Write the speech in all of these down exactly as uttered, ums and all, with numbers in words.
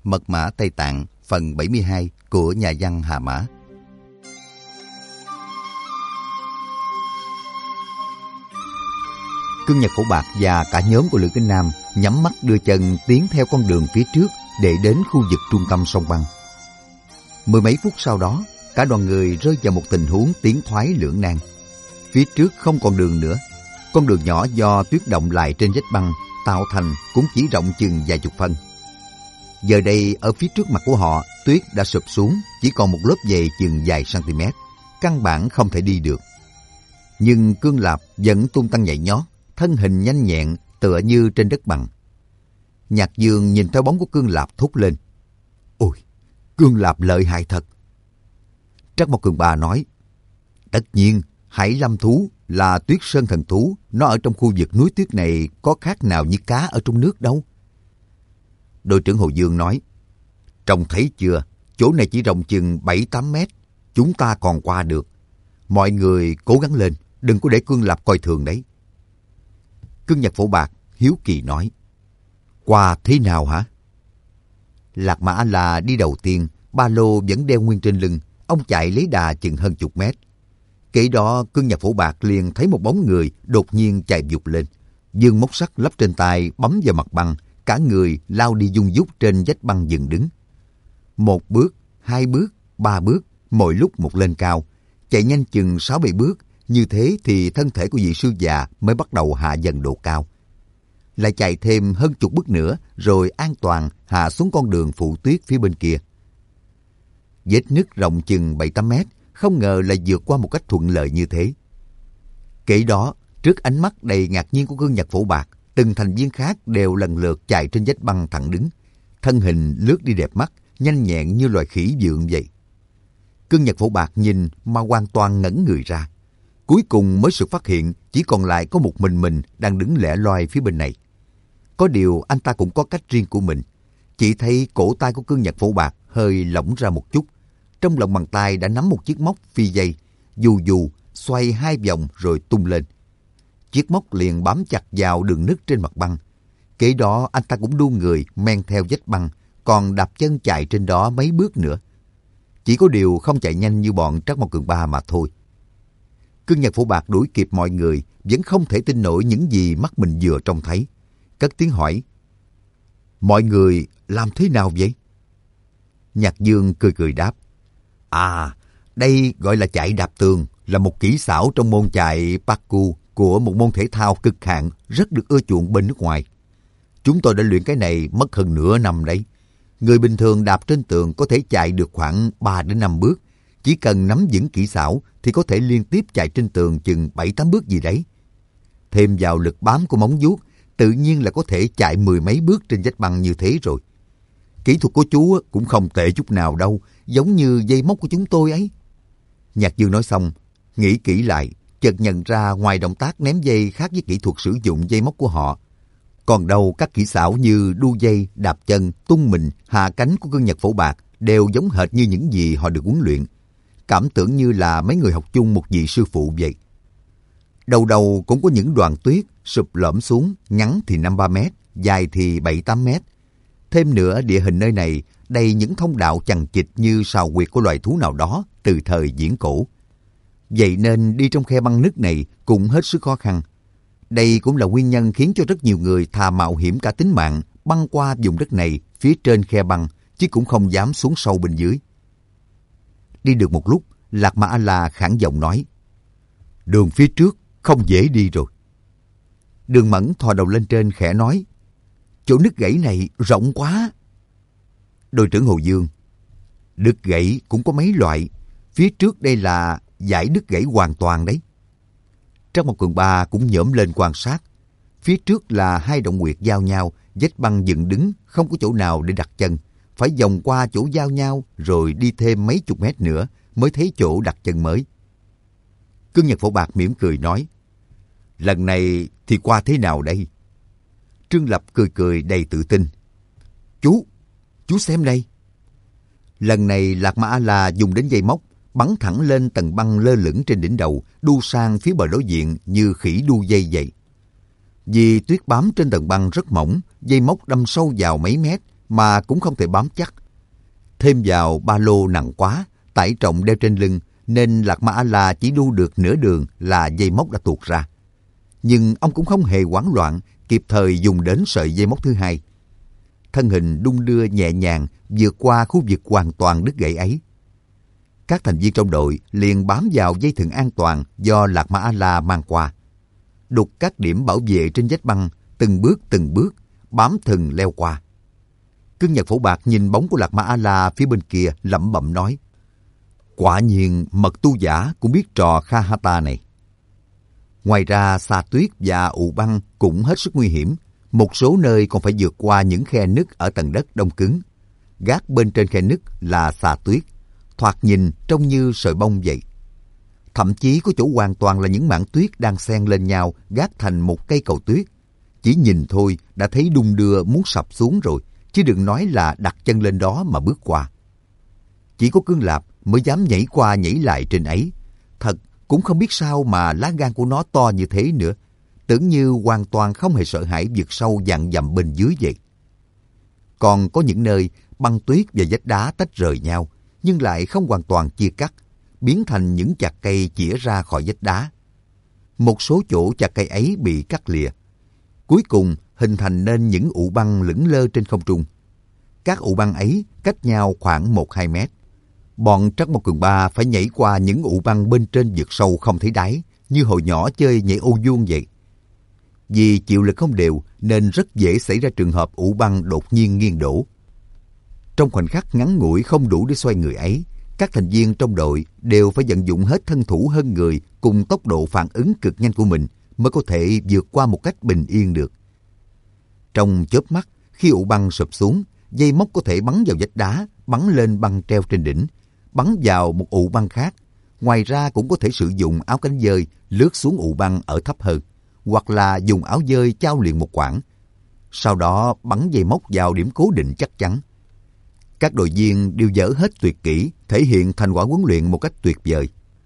Mật mã Tây Tạng phần bảy mươi hai của nhà văn Hà Mã. Cương Nhật Phổ Bạc và cả nhóm của Lữ Kính Nam nhắm mắt đưa chân tiến theo con đường phía trước để đến khu vực trung tâm sông băng. Mười mấy phút sau đó, cả đoàn người rơi vào một tình huống tiến thoái lưỡng nan. Phía trước không còn đường nữa. Con đường nhỏ do tuyết động lại trên vách băng tạo thành cũng chỉ rộng chừng vài chục phân. Giờ đây ở phía trước mặt của họ, tuyết đã sụp xuống, chỉ còn một lớp dày chừng vài cm, căn bản không thể đi được. Nhưng Cương Lạp vẫn tung tăng nhảy nhót, thân hình nhanh nhẹn tựa như trên đất bằng. Nhạc Dương nhìn theo bóng của Cương Lạp thốt lên: "Ôi, Cương Lạp lợi hại thật." Trắc Mộc Cường Ba nói: "Tất nhiên, Hải Lâm thú là tuyết sơn thần thú, nó ở trong khu vực núi tuyết này có khác nào như cá ở trong nước đâu." Đội trưởng Hồ Dương nói: "Trông thấy chưa, chỗ này chỉ rộng chừng bảy tám mét, chúng ta còn qua được. Mọi người cố gắng lên, đừng có để Cương Lạp coi thường đấy." Cương Nhật Phổ Bạc hiếu kỳ nói: "Qua thế nào hả?" Lạc Mã là đi đầu tiên, ba lô vẫn đeo nguyên trên lưng, ông chạy lấy đà chừng hơn chục mét. Kể đó Cương Nhật Phổ Bạc liền thấy một bóng người đột nhiên chạy vụt lên, giương móc sắt lắp trên tay bấm vào mặt băng, cả người lao đi dung dút trên vách băng dựng đứng. Một bước, hai bước, ba bước, mỗi lúc một lên cao, chạy nhanh chừng sáu bảy bước, như thế thì thân thể của vị sư già mới bắt đầu hạ dần độ cao. Lại chạy thêm hơn chục bước nữa rồi an toàn hạ xuống con đường phụ tuyết phía bên kia. Vết nứt rộng chừng bảy tám mét, không ngờ lại vượt qua một cách thuận lợi như thế. Kể đó, trước ánh mắt đầy ngạc nhiên của Cương Nhật Phổ Bạc, từng thành viên khác đều lần lượt chạy trên vách băng thẳng đứng, thân hình lướt đi đẹp mắt, nhanh nhẹn như loài khỉ vượn vậy. Cương Nhật Phổ Bạc nhìn mà hoàn toàn ngẩn người ra. Cuối cùng mới sự phát hiện chỉ còn lại có một mình mình đang đứng lẻ loi phía bên này. Có điều anh ta cũng có cách riêng của mình. Chỉ thấy cổ tay của Cương Nhật Phổ Bạc hơi lỏng ra một chút. Trong lòng bàn tay đã nắm một chiếc móc phi dây, dù dù xoay hai vòng rồi tung lên. Chiếc móc liền bám chặt vào đường nứt trên mặt băng. Kế đó anh ta cũng đu người men theo vách băng, còn đạp chân chạy trên đó mấy bước nữa. Chỉ có điều không chạy nhanh như bọn Trắc Mộc Cường Ba mà thôi. Cương Nhật Phổ Bạc đuổi kịp mọi người, vẫn không thể tin nổi những gì mắt mình vừa trông thấy. Cất tiếng hỏi: "Mọi người làm thế nào vậy?" Nhạc Dương cười cười đáp: "À, đây gọi là chạy đạp tường, là một kỹ xảo trong môn chạy parkour của một môn thể thao cực hạn rất được ưa chuộng bên nước ngoài. Chúng tôi đã luyện cái này mất hơn nửa năm đấy. Người bình thường đạp trên tường có thể chạy được khoảng ba đến năm bước. Chỉ cần nắm vững kỹ xảo thì có thể liên tiếp chạy trên tường chừng bảy tám bước gì đấy. Thêm vào lực bám của móng vuốt, tự nhiên là có thể chạy mười mấy bước trên vách băng như thế rồi. Kỹ thuật của chú cũng không tệ chút nào đâu, giống như dây móc của chúng tôi ấy." Nhạc Dương nói xong, nghĩ kỹ lại, chợt nhận ra ngoài động tác ném dây khác với kỹ thuật sử dụng dây móc của họ, còn đâu các kỹ xảo như đu dây, đạp chân, tung mình, hạ cánh của Cương Nhật Phổ Bạc đều giống hệt như những gì họ được huấn luyện. Cảm tưởng như là mấy người học chung một vị sư phụ vậy. Đầu đầu cũng có những đoàn tuyết sụp lõm xuống, ngắn thì năm ba mét, dài thì bảy tám mét. Thêm nữa, địa hình nơi này đầy những thông đạo chằng chịt như sào huyệt của loài thú nào đó từ thời viễn cổ. Vậy nên đi trong khe băng nứt này cũng hết sức khó khăn. Đây cũng là nguyên nhân khiến cho rất nhiều người thà mạo hiểm cả tính mạng băng qua vùng đất này phía trên khe băng, chứ cũng không dám xuống sâu bên dưới. Đi được một lúc, Lạc Mã A-la khản giọng nói: "Đường phía trước không dễ đi rồi." Đường Mẫn thò đầu lên trên khẽ nói: "Chỗ nứt gãy này rộng quá." Đội trưởng Hồ Dương: "Đứt gãy cũng có mấy loại, phía trước đây là dải đứt gãy hoàn toàn đấy." Trắc Mộc Cường Ba cũng nhổm lên quan sát. Phía trước là hai động huyệt giao nhau, vách băng dựng đứng, không có chỗ nào để đặt chân, phải vòng qua chỗ giao nhau rồi đi thêm mấy chục mét nữa mới thấy chỗ đặt chân mới. Cương Nhật Phổ Bạc mỉm cười nói: "Lần này thì qua thế nào đây?" Trương Lập cười cười đầy tự tin: Chú, chú xem đây." Lần này Lạc Mã A-la dùng đến dây móc, bắn thẳng lên tầng băng lơ lửng trên đỉnh đầu, đu sang phía bờ đối diện như khỉ đu dây vậy. Vì tuyết bám trên tầng băng rất mỏng, dây móc đâm sâu vào mấy mét, mà cũng không thể bám chắc. Thêm vào ba lô nặng quá, tải trọng đeo trên lưng, nên Lạc Ma A-la chỉ đu được nửa đường là dây móc đã tuột ra. Nhưng ông cũng không hề hoảng loạn, kịp thời dùng đến sợi dây móc thứ hai. Thân hình đung đưa nhẹ nhàng vượt qua khu vực hoàn toàn đứt gãy ấy. Các thành viên trong đội liền bám vào dây thừng an toàn do Lạc Ma A-la mang qua. Đục các điểm bảo vệ trên vách băng, từng bước từng bước, bám thừng leo qua. Cương Nhật Phổ Bạc nhìn bóng của Lạc Ma A-la phía bên kia, lẩm bẩm nói: quả nhiên mật tu giả cũng biết trò Kha Hata này. Ngoài ra, xà tuyết và ụ băng cũng hết sức nguy hiểm. Một số nơi còn phải vượt qua những khe nứt ở tầng đất đông cứng. Gác bên trên khe nứt là xà tuyết, thoạt nhìn trông như sợi bông vậy. Thậm chí có chỗ hoàn toàn là những mảng tuyết đang xen lên nhau gác thành một cây cầu tuyết. Chỉ nhìn thôi đã thấy đung đưa muốn sập xuống rồi, chứ đừng nói là đặt chân lên đó mà bước qua. Chỉ có Cương Lạp mới dám nhảy qua nhảy lại trên ấy. Thật cũng không biết sao mà lá gan của nó to như thế nữa. Tưởng như hoàn toàn không hề sợ hãi vượt sâu vạn dặm bên dưới vậy. Còn có những nơi băng tuyết và vách đá tách rời nhau, nhưng lại không hoàn toàn chia cắt, biến thành những chạc cây chĩa ra khỏi vách đá. Một số chỗ chạc cây ấy bị cắt lìa, cuối cùng hình thành nên những ụ băng lững lơ trên không trung. Các ụ băng ấy cách nhau khoảng một hai mét. Bọn Trắc Mộc Cường Ba phải nhảy qua những ụ băng bên trên vực sâu không thấy đáy, như hồi nhỏ chơi nhảy ô vuông vậy. Vì chịu lực không đều nên rất dễ xảy ra trường hợp ụ băng đột nhiên nghiêng đổ. Trong khoảnh khắc ngắn ngủi không đủ để xoay người ấy, các thành viên trong đội đều phải vận dụng hết thân thủ hơn người cùng tốc độ phản ứng cực nhanh của mình mới có thể vượt qua một cách bình yên được. Trong chớp mắt, khi ụ băng sụp xuống, dây móc có thể bắn vào vách đá, bắn lên băng treo trên đỉnh, bắn vào một ụ băng khác. Ngoài ra cũng có thể sử dụng áo cánh dơi lướt xuống ụ băng ở thấp hơn, hoặc là dùng áo dơi chao liền một quãng. Sau đó bắn dây móc vào điểm cố định chắc chắn. Các đội viên đều dở hết tuyệt kỹ, thể hiện thành quả huấn luyện một cách tuyệt vời.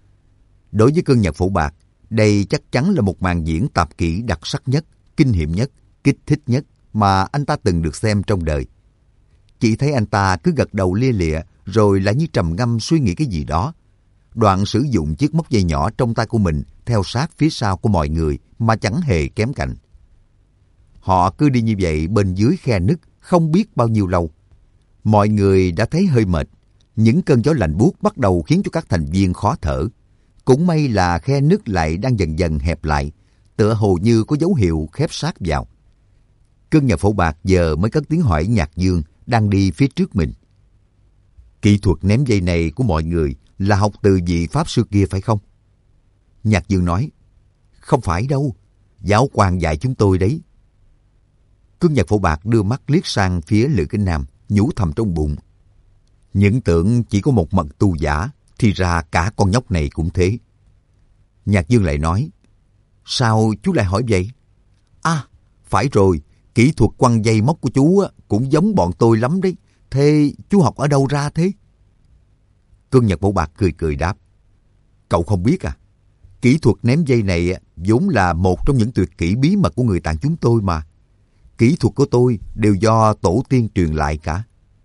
Đối với Cương Nhật Phổ Bạc, đây chắc chắn là một màn diễn tạp kỹ đặc sắc nhất, kinh nghiệm nhất, kích thích nhất mà anh ta từng được xem trong đời. Chỉ thấy anh ta cứ gật đầu lia lịa, rồi lại như trầm ngâm suy nghĩ cái gì đó. Đoạn sử dụng chiếc móc dây nhỏ trong tay của mình theo sát phía sau của mọi người mà chẳng hề kém cạnh. Họ cứ đi như vậy bên dưới khe nứt không biết bao nhiêu lâu. Mọi người đã thấy hơi mệt. Những cơn gió lạnh buốt bắt đầu khiến cho các thành viên khó thở. Cũng may là khe nứt lại đang dần dần hẹp lại, tựa hồ như có dấu hiệu khép sát vào. Cương Nhật Phổ Bạc giờ mới cất tiếng hỏi Nhạc Dương đang đi phía trước mình: kỹ thuật ném dây này của mọi người là học từ vị pháp sư kia phải không? Nhạc Dương nói: không phải đâu, giáo quan dạy chúng tôi đấy. Cương Nhật Phổ Bạc đưa mắt liếc sang phía Lữ Kinh Nam, nhủ thầm trong bụng: những tưởng chỉ có một mật tu giả, thì ra cả con nhóc này cũng thế. Nhạc Dương lại nói: sao chú lại hỏi vậy? À, phải rồi, kỹ thuật quăng dây móc của chú cũng giống bọn tôi lắm đấy. Thế chú học ở đâu ra thế? Cương Nhật Phổ Bạc cười cười đáp: cậu không biết à? Kỹ thuật ném dây này vốn là một trong những tuyệt kỹ bí mật của người Tạng chúng tôi mà. Kỹ thuật của tôi đều do tổ tiên truyền lại cả.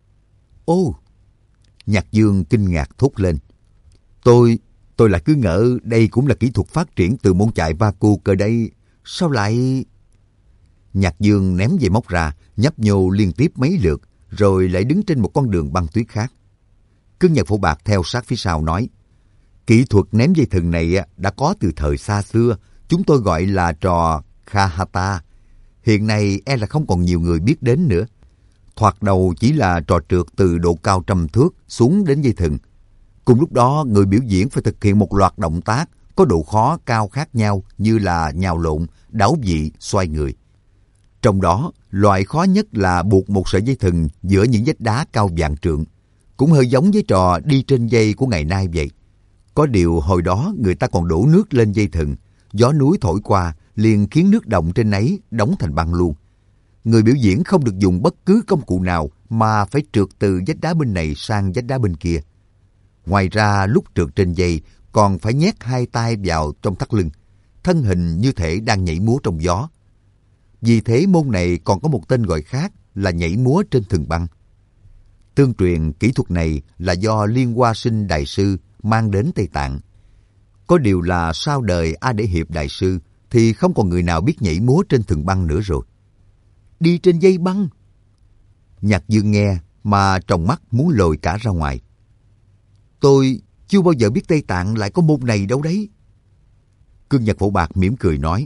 Ô! Nhạc Dương kinh ngạc thốt lên. Tôi, tôi lại cứ ngỡ đây cũng là kỹ thuật phát triển từ môn chạy Vacu cơ đây. Sao lại... Nhạc Dương ném dây móc ra, nhấp nhô liên tiếp mấy lượt, rồi lại đứng trên một con đường băng tuyết khác. Cương Nhật Phổ Bạc theo sát phía sau nói: kỹ thuật ném dây thừng này đã có từ thời xa xưa, chúng tôi gọi là trò Kha Hata. Hiện nay e là không còn nhiều người biết đến nữa. Thoạt đầu chỉ là trò trượt từ độ cao trăm thước xuống đến dây thừng. Cùng lúc đó, người biểu diễn phải thực hiện một loạt động tác có độ khó cao khác nhau như là nhào lộn, đảo vị, xoay người. Trong đó, loại khó nhất là buộc một sợi dây thừng giữa những vách đá cao vạn trượng. Cũng hơi giống với trò đi trên dây của ngày nay vậy. Có điều hồi đó người ta còn đổ nước lên dây thừng, gió núi thổi qua liền khiến nước động trên ấy đóng thành băng luôn. Người biểu diễn không được dùng bất cứ công cụ nào mà phải trượt từ vách đá bên này sang vách đá bên kia. Ngoài ra lúc trượt trên dây còn phải nhét hai tay vào trong thắt lưng, thân hình như thể đang nhảy múa trong gió. Vì thế môn này còn có một tên gọi khác là nhảy múa trên thừng băng. Tương truyền kỹ thuật này là do Liên Hoa Sinh Đại Sư mang đến Tây Tạng. Có điều là sau đời A Để Hiệp Đại Sư thì không còn người nào biết nhảy múa trên thừng băng nữa rồi. Đi trên dây băng. Nhạc Dương nghe mà tròng mắt muốn lồi cả ra ngoài. Tôi chưa bao giờ biết Tây Tạng lại có môn này đâu đấy. Cương Nhật Phổ Bạc mỉm cười nói.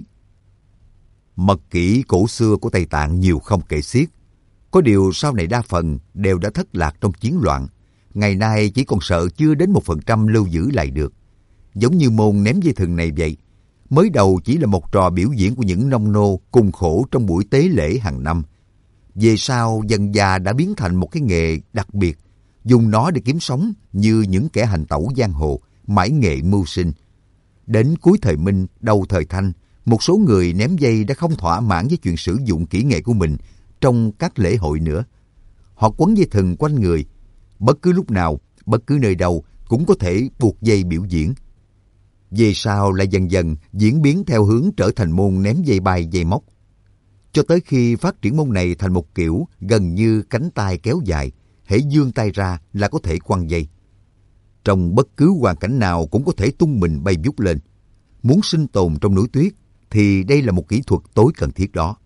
Mật kỹ cổ xưa của Tây Tạng nhiều không kể xiết. Có điều sau này đa phần đều đã thất lạc trong chiến loạn. Ngày nay chỉ còn sợ chưa đến một phần trăm lưu giữ lại được. Giống như môn ném dây thừng này vậy. Mới đầu chỉ là một trò biểu diễn của những nông nô cùng khổ trong buổi tế lễ hàng năm. Về sau dần dà đã biến thành một cái nghề đặc biệt, dùng nó để kiếm sống như những kẻ hành tẩu giang hồ, mãi nghệ mưu sinh. Đến cuối thời Minh, đầu thời Thanh, một số người ném dây đã không thỏa mãn với chuyện sử dụng kỹ nghệ của mình trong các lễ hội nữa. Họ quấn dây thừng quanh người, bất cứ lúc nào, bất cứ nơi đâu cũng có thể buộc dây biểu diễn. Về sau lại dần dần diễn biến theo hướng trở thành môn ném dây bay dây móc. Cho tới khi phát triển môn này thành một kiểu gần như cánh tay kéo dài, hễ giương tay ra là có thể quăng dây. Trong bất cứ hoàn cảnh nào cũng có thể tung mình bay vút lên. Muốn sinh tồn trong núi tuyết thì đây là một kỹ thuật tối cần thiết đó.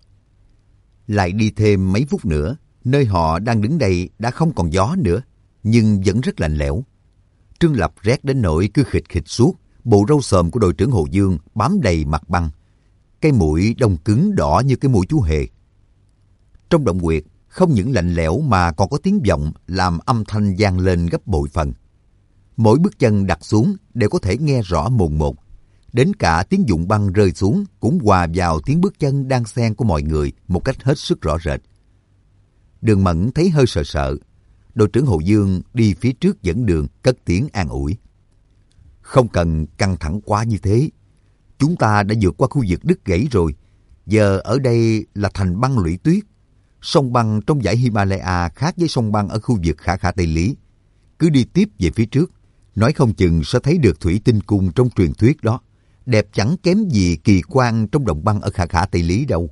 Lại đi thêm mấy phút nữa, nơi họ đang đứng đây đã không còn gió nữa, nhưng vẫn rất lạnh lẽo. Trương Lập rét đến nỗi cứ khịt khịt suốt, bộ râu xồm của đội trưởng Hồ Dương bám đầy mặt băng. Cái mũi đông cứng đỏ như cái mũi chú hề. Trong động quyệt, không những lạnh lẽo mà còn có tiếng vọng làm âm thanh vang lên gấp bội phần. Mỗi bước chân đặt xuống đều có thể nghe rõ mồn một. Đến cả tiếng vụn băng rơi xuống cũng hòa vào tiếng bước chân đan xen của mọi người một cách hết sức rõ rệt. Đường Mẫn thấy hơi sợ sợ. Đội trưởng Hồ Dương đi phía trước dẫn đường, cất tiếng an ủi. Không cần căng thẳng quá như thế. Chúng ta đã vượt qua khu vực đứt gãy rồi. Giờ ở đây là thành băng lũy tuyết. Sông băng trong dãy Himalaya khác với sông băng ở khu vực Khả Khả Tây Lý. Cứ đi tiếp về phía trước, nói không chừng sẽ thấy được thủy tinh cung trong truyền thuyết đó. Đẹp chẳng kém gì kỳ quan trong đồng băng ở Khả Khả Tây Lý đâu.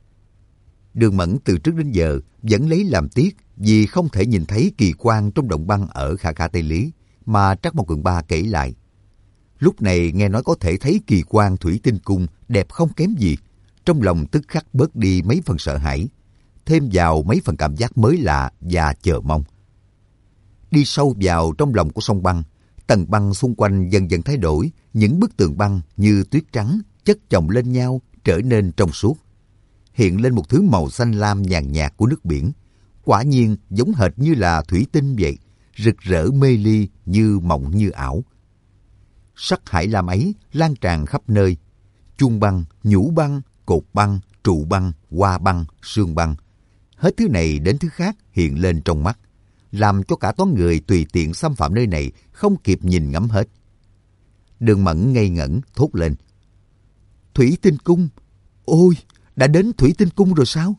Đường Mẫn từ trước đến giờ vẫn lấy làm tiếc vì không thể nhìn thấy kỳ quan trong động băng ở Khả Khả Tây Lý mà Trắc Mộc Cường Ba kể lại. Lúc này nghe nói có thể thấy kỳ quan thủy tinh cung đẹp không kém gì, trong lòng tức khắc bớt đi mấy phần sợ hãi, thêm vào mấy phần cảm giác mới lạ và chờ mong. Đi sâu vào trong lòng của sông băng, tầng băng xung quanh dần dần thay đổi, những bức tường băng như tuyết trắng chất chồng lên nhau trở nên trong suốt, hiện lên một thứ màu xanh lam nhàn nhạt của nước biển. Quả nhiên giống hệt như là thủy tinh vậy, rực rỡ mê ly như mộng như ảo. Sắc hải lam ấy lan tràn khắp nơi, chuông băng, nhũ băng, cột băng, trụ băng, hoa băng, sương băng. Hết thứ này đến thứ khác hiện lên trong mắt, làm cho cả toán người tùy tiện xâm phạm nơi này không kịp nhìn ngắm hết. Đường Mẫn ngây ngẩn thốt lên. Thủy tinh cung! Ôi, đã đến thủy tinh cung rồi sao?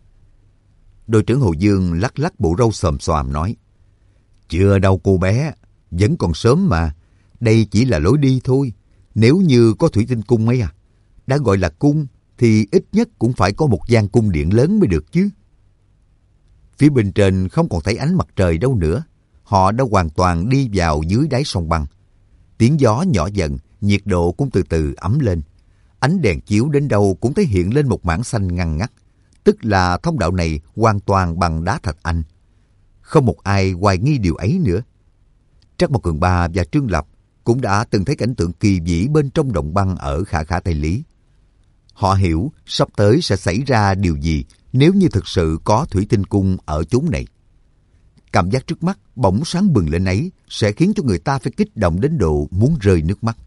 Đội trưởng Hồ Dương lắc lắc bộ râu xồm xoàm nói. Chưa đâu cô bé, vẫn còn sớm mà. Đây chỉ là lối đi thôi. Nếu như có thủy tinh cung ấy à, đã gọi là cung thì ít nhất cũng phải có một gian cung điện lớn mới được chứ. Phía bên trên không còn thấy ánh mặt trời đâu nữa. Họ đã hoàn toàn đi vào dưới đáy sông băng. Tiếng gió nhỏ dần, nhiệt độ cũng từ từ ấm lên. Ánh đèn chiếu đến đâu cũng thấy hiện lên một mảng xanh ngăn ngắt. Tức là thông đạo này hoàn toàn bằng đá thạch anh. Không một ai hoài nghi điều ấy nữa. Trắc Mộc Cường Ba và Trương Lập cũng đã từng thấy cảnh tượng kỳ vĩ bên trong động băng ở Khả Khả Tây Lý. Họ hiểu sắp tới sẽ xảy ra điều gì nếu như thực sự có thủy tinh cung ở chốn này. Cảm giác trước mắt bỗng sáng bừng lên ấy sẽ khiến cho người ta phải kích động đến độ muốn rơi nước mắt.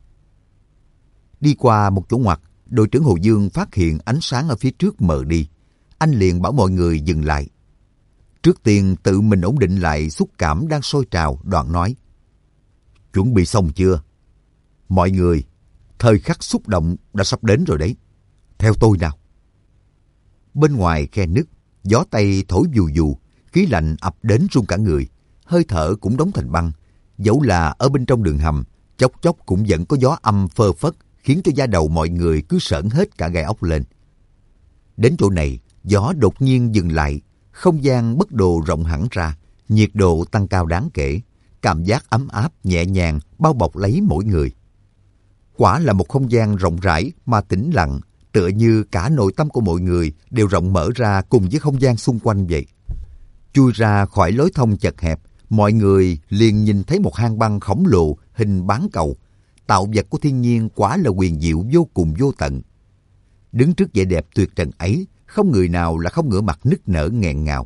Đi qua một chỗ ngoặt, đội trưởng Hồ Dương phát hiện ánh sáng ở phía trước mờ đi. Anh liền bảo mọi người dừng lại. Trước tiên tự mình ổn định lại xúc cảm đang sôi trào, đoạn nói. Chuẩn bị xong chưa? Mọi người, thời khắc xúc động đã sắp đến rồi đấy. Theo tôi nào. Bên ngoài khe nứt, gió tây thổi vù vù, khí lạnh ập đến run cả người, hơi thở cũng đóng thành băng. Dẫu là ở bên trong đường hầm, chốc chốc cũng vẫn có gió âm phơ phất, khiến cho da đầu mọi người cứ sởn hết cả gai ốc lên. Đến chỗ này, gió đột nhiên dừng lại, không gian bất đồ rộng hẳn ra, nhiệt độ tăng cao đáng kể, cảm giác ấm áp nhẹ nhàng bao bọc lấy mỗi người. Quả là một không gian rộng rãi mà tĩnh lặng, tựa như cả nội tâm của mọi người đều rộng mở ra cùng với không gian xung quanh vậy. Chui ra khỏi lối thông chật hẹp, mọi người liền nhìn thấy một hang băng khổng lồ hình bán cầu. Tạo vật của thiên nhiên quả là huyền diệu vô cùng vô tận. Đứng trước vẻ đẹp tuyệt trần ấy, không người nào là không ngửa mặt nức nở nghẹn ngào.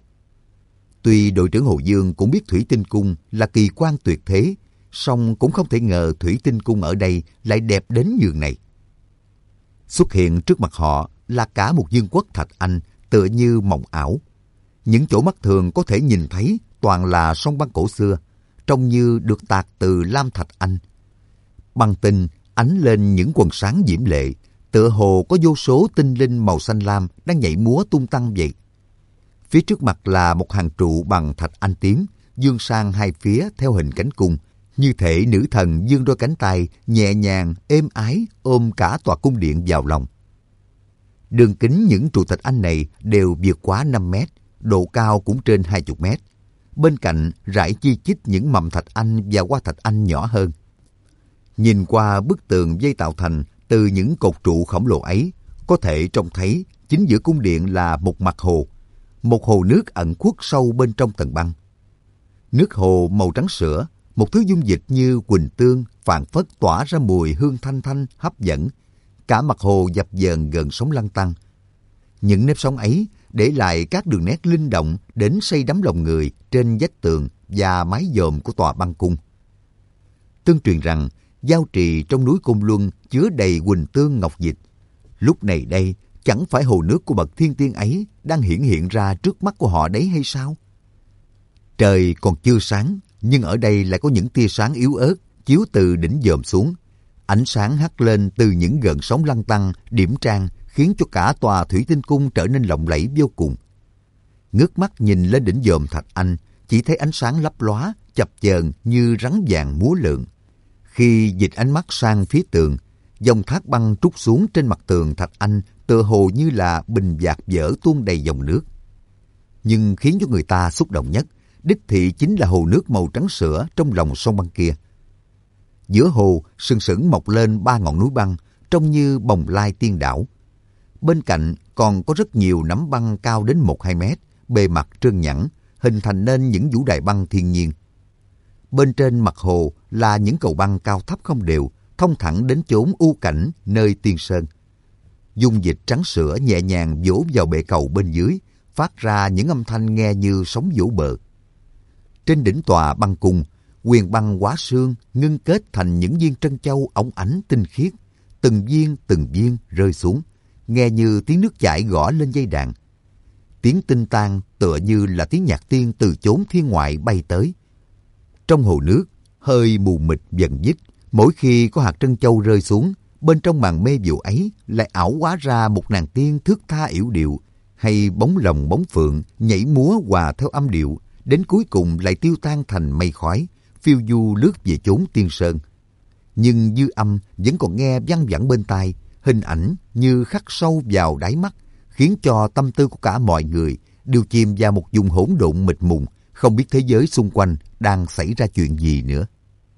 Tuy đội trưởng Hồ Dương cũng biết Thủy Tinh Cung là kỳ quan tuyệt thế, song cũng không thể ngờ Thủy Tinh Cung ở đây lại đẹp đến nhường này. Xuất hiện trước mặt họ là cả một vương quốc thạch anh tựa như mộng ảo. Những chỗ mắt thường có thể nhìn thấy toàn là sông băng cổ xưa, trông như được tạc từ lam thạch anh. Băng tinh ánh lên những quần sáng diễm lệ, tựa hồ có vô số tinh linh màu xanh lam đang nhảy múa tung tăng vậy. Phía trước mặt là một hàng trụ bằng thạch anh tím, vươn sang hai phía theo hình cánh cung, như thể nữ thần vươn đôi cánh tay nhẹ nhàng êm ái ôm cả tòa cung điện vào lòng. Đường kính những trụ thạch anh này đều vượt quá năm mét, độ cao cũng trên hai mươi mét. Bên cạnh rải chi chít những mầm thạch anh và hoa thạch anh nhỏ hơn. Nhìn qua bức tường dây tạo thành từ những cột trụ khổng lồ ấy, có thể trông thấy chính giữa cung điện là một mặt hồ, một hồ nước ẩn khuất sâu bên trong tầng băng. Nước hồ màu trắng sữa, một thứ dung dịch như quỳnh tương phảng phất tỏa ra mùi hương thanh thanh hấp dẫn. Cả mặt hồ dập dờn gần sóng lăn tăn. Những nếp sóng ấy để lại các đường nét linh động đến say đắm lòng người trên vách tường và mái dòm của tòa băng cung. Tương truyền rằng giao trì trong núi Côn Luân chứa đầy quỳnh tương ngọc dịch. Lúc này đây, chẳng phải hồ nước của bậc thiên tiên ấy đang hiển hiện ra trước mắt của họ đấy hay sao? Trời còn chưa sáng, nhưng ở đây lại có những tia sáng yếu ớt chiếu từ đỉnh dòm xuống. Ánh sáng hắt lên từ những gợn sóng lăn tăn, điểm trang khiến cho cả tòa Thủy Tinh Cung trở nên lộng lẫy vô cùng. Ngước mắt nhìn lên đỉnh dòm thạch anh, chỉ thấy ánh sáng lấp lóa, chập chờn như rắn vàng múa lượn. Khi dịch ánh mắt sang phía tường, dòng thác băng trút xuống trên mặt tường thạch anh tựa hồ như là bình dạt dở tuôn đầy dòng nước. Nhưng khiến cho người ta xúc động nhất, đích thị chính là hồ nước màu trắng sữa trong lòng sông băng kia. Giữa hồ sừng sững mọc lên ba ngọn núi băng, trông như bồng lai tiên đảo. Bên cạnh còn có rất nhiều nắm băng cao đến một hai mét, bề mặt trơn nhẵn, hình thành nên những vũ đài băng thiên nhiên. Bên trên mặt hồ là những cầu băng cao thấp không đều, thông thẳng đến chốn u cảnh nơi tiên sơn. Dung dịch trắng sữa nhẹ nhàng vỗ vào bệ cầu bên dưới, phát ra những âm thanh nghe như sóng vỗ bờ. Trên đỉnh tòa băng cung, huyền băng hóa sương ngưng kết thành những viên trân châu óng ánh tinh khiết, từng viên từng viên rơi xuống, nghe như tiếng nước chảy gõ lên dây đàn. Tiếng tinh tan tựa như là tiếng nhạc tiên từ chốn thiên ngoại bay tới. Trong hồ nước, hơi mù mịt dần dít, mỗi khi có hạt trân châu rơi xuống, bên trong màn mê vụ ấy lại ảo hóa ra một nàng tiên thước tha yểu điệu, hay bóng rồng bóng phượng nhảy múa hòa theo âm điệu, đến cuối cùng lại tiêu tan thành mây khói, phiêu du lướt về chốn tiên sơn. Nhưng dư âm vẫn còn nghe văng vẳng bên tai, hình ảnh như khắc sâu vào đáy mắt, khiến cho tâm tư của cả mọi người đều chìm vào một vùng hỗn độn mịt mùng, không biết thế giới xung quanh đang xảy ra chuyện gì nữa.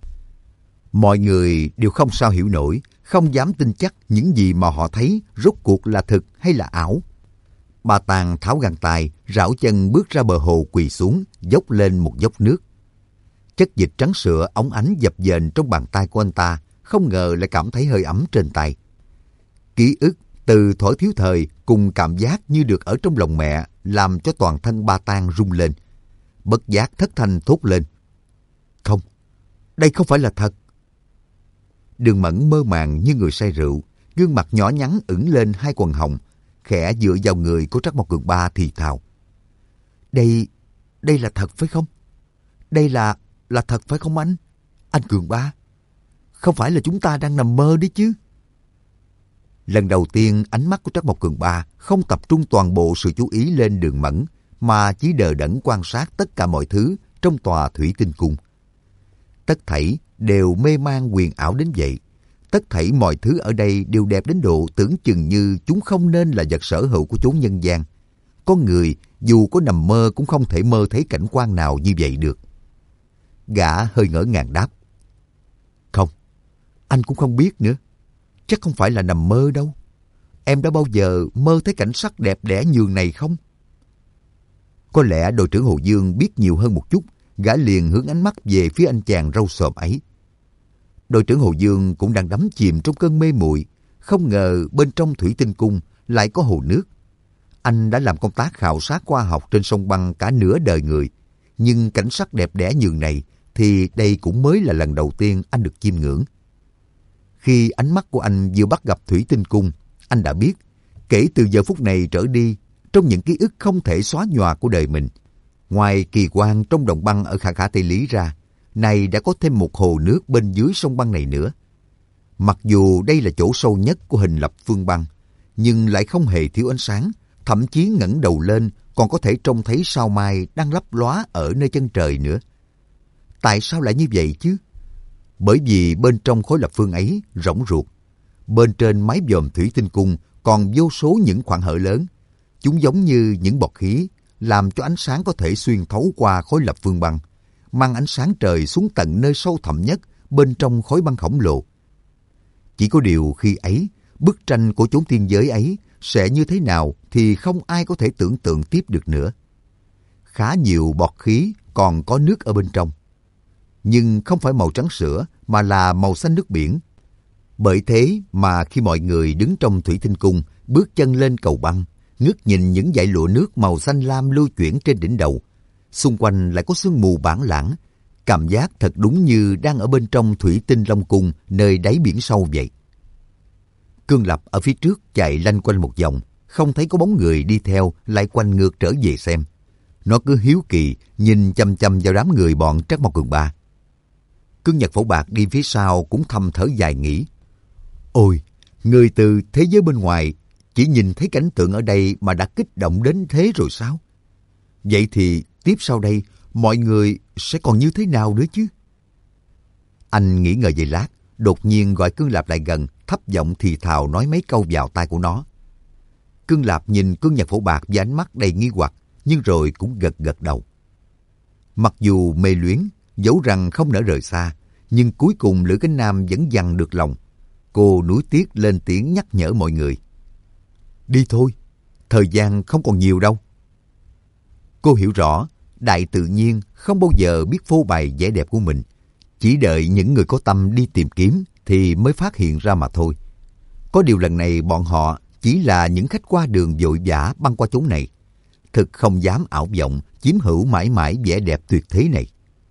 Mọi người đều không sao hiểu nổi, không dám tin chắc những gì mà họ thấy rốt cuộc là thực hay là ảo. Bà Tàng tháo găng tay, rảo chân bước ra bờ hồ quỳ xuống, dốc lên một dốc nước. Chất dịch trắng sữa óng ánh dập dềnh trong bàn tay của anh ta, không ngờ lại cảm thấy hơi ấm trên tay. Ký ức từ thuở thiếu thời cùng cảm giác như được ở trong lòng mẹ làm cho toàn thân Ba Tàng rung lên. Bất giác thất thanh thốt lên. Không, đây không phải là thật. Đường Mẫn mơ màng như người say rượu, gương mặt nhỏ nhắn ửng lên hai quầng hồng, khẽ dựa vào người của Trắc Mộc Cường Ba thì thào. Đây, đây là thật phải không? Đây là, là thật phải không anh? Anh Cường Ba, không phải là chúng ta đang nằm mơ đấy chứ? Lần đầu tiên ánh mắt của Trắc Mộc Cường Ba không tập trung toàn bộ sự chú ý lên Đường Mẫn, mà chỉ đờ đẫn quan sát tất cả mọi thứ trong tòa Thủy Tinh Cung. Tất thảy đều mê man huyền ảo đến vậy. Tất thảy mọi thứ ở đây đều đẹp đến độ tưởng chừng như chúng không nên là vật sở hữu của chốn nhân gian. Con người dù có nằm mơ cũng không thể mơ thấy cảnh quan nào như vậy được. Gã hơi ngỡ ngàng đáp. Không, anh cũng không biết nữa. Chắc không phải là nằm mơ đâu. Em đã bao giờ mơ thấy cảnh sắc đẹp đẽ nhường này không? Có lẽ đội trưởng Hồ Dương biết nhiều hơn một chút, gã liền hướng ánh mắt về phía anh chàng râu xồm ấy. Đội trưởng Hồ Dương cũng đang đắm chìm trong cơn mê muội, không ngờ bên trong thủy tinh cung lại có hồ nước. Anh đã làm công tác khảo sát khoa học trên sông băng cả nửa đời người, nhưng cảnh sắc đẹp đẽ nhường này thì đây cũng mới là lần đầu tiên anh được chiêm ngưỡng. Khi ánh mắt của anh vừa bắt gặp thủy tinh cung, anh đã biết, kể từ giờ phút này trở đi, trong những ký ức không thể xóa nhòa của đời mình, ngoài kỳ quan trong đồng băng ở Khả Khả Tây Lý ra, này đã có thêm một hồ nước bên dưới sông băng này nữa. Mặc dù đây là chỗ sâu nhất của hình lập phương băng, nhưng lại không hề thiếu ánh sáng, thậm chí ngẩng đầu lên còn có thể trông thấy sao mai đang lấp lóa ở nơi chân trời nữa. Tại sao lại như vậy chứ? Bởi vì bên trong khối lập phương ấy rỗng ruột. Bên trên mái vòm thủy tinh cung còn vô số những khoảng hở lớn. Chúng giống như những bọt khí, làm cho ánh sáng có thể xuyên thấu qua khối lập phương băng, mang ánh sáng trời xuống tận nơi sâu thẳm nhất bên trong khối băng khổng lồ. Chỉ có điều khi ấy, bức tranh của chốn thiên giới ấy sẽ như thế nào thì không ai có thể tưởng tượng tiếp được nữa. Khá nhiều bọt khí còn có nước ở bên trong. Nhưng không phải màu trắng sữa mà là màu xanh nước biển. Bởi thế mà khi mọi người đứng trong thủy tinh cung, bước chân lên cầu băng, ngước nhìn những dải lụa nước màu xanh lam lưu chuyển trên đỉnh đầu, xung quanh lại có sương mù bản lãng, cảm giác thật đúng như đang ở bên trong thủy tinh long cung nơi đáy biển sâu vậy. Cương Lập ở phía trước chạy lanh quanh một vòng, không thấy có bóng người đi theo, lại quanh ngược trở về xem. Nó cứ hiếu kỳ nhìn chăm chăm vào đám người bọn Trắc Mộc Cường Ba. Cương Nhật Phổ Bạc đi phía sau cũng thầm thở dài nghĩ. Ôi, người từ thế giới bên ngoài chỉ nhìn thấy cảnh tượng ở đây mà đã kích động đến thế rồi sao? Vậy thì tiếp sau đây mọi người sẽ còn như thế nào nữa chứ? Anh nghĩ ngợi giây lát, đột nhiên gọi Cương Lạp lại gần, thấp giọng thì thào nói mấy câu vào tai của nó. Cương Lạp nhìn Cương Nhật Phổ Bạc với ánh mắt đầy nghi hoặc, nhưng rồi cũng gật gật đầu. Mặc dù mê luyến, dẫu rằng không nỡ rời xa, nhưng cuối cùng Lữ Cánh Nam vẫn dằn được lòng. Cô nuối tiếc lên tiếng nhắc nhở mọi người. Đi thôi, thời gian không còn nhiều đâu. Cô hiểu rõ, đại tự nhiên không bao giờ biết phô bày vẻ đẹp của mình. Chỉ đợi những người có tâm đi tìm kiếm thì mới phát hiện ra mà thôi. Có điều lần này bọn họ chỉ là những khách qua đường vội vã băng qua chốn này. Thực không dám ảo vọng chiếm hữu mãi mãi vẻ đẹp tuyệt thế này.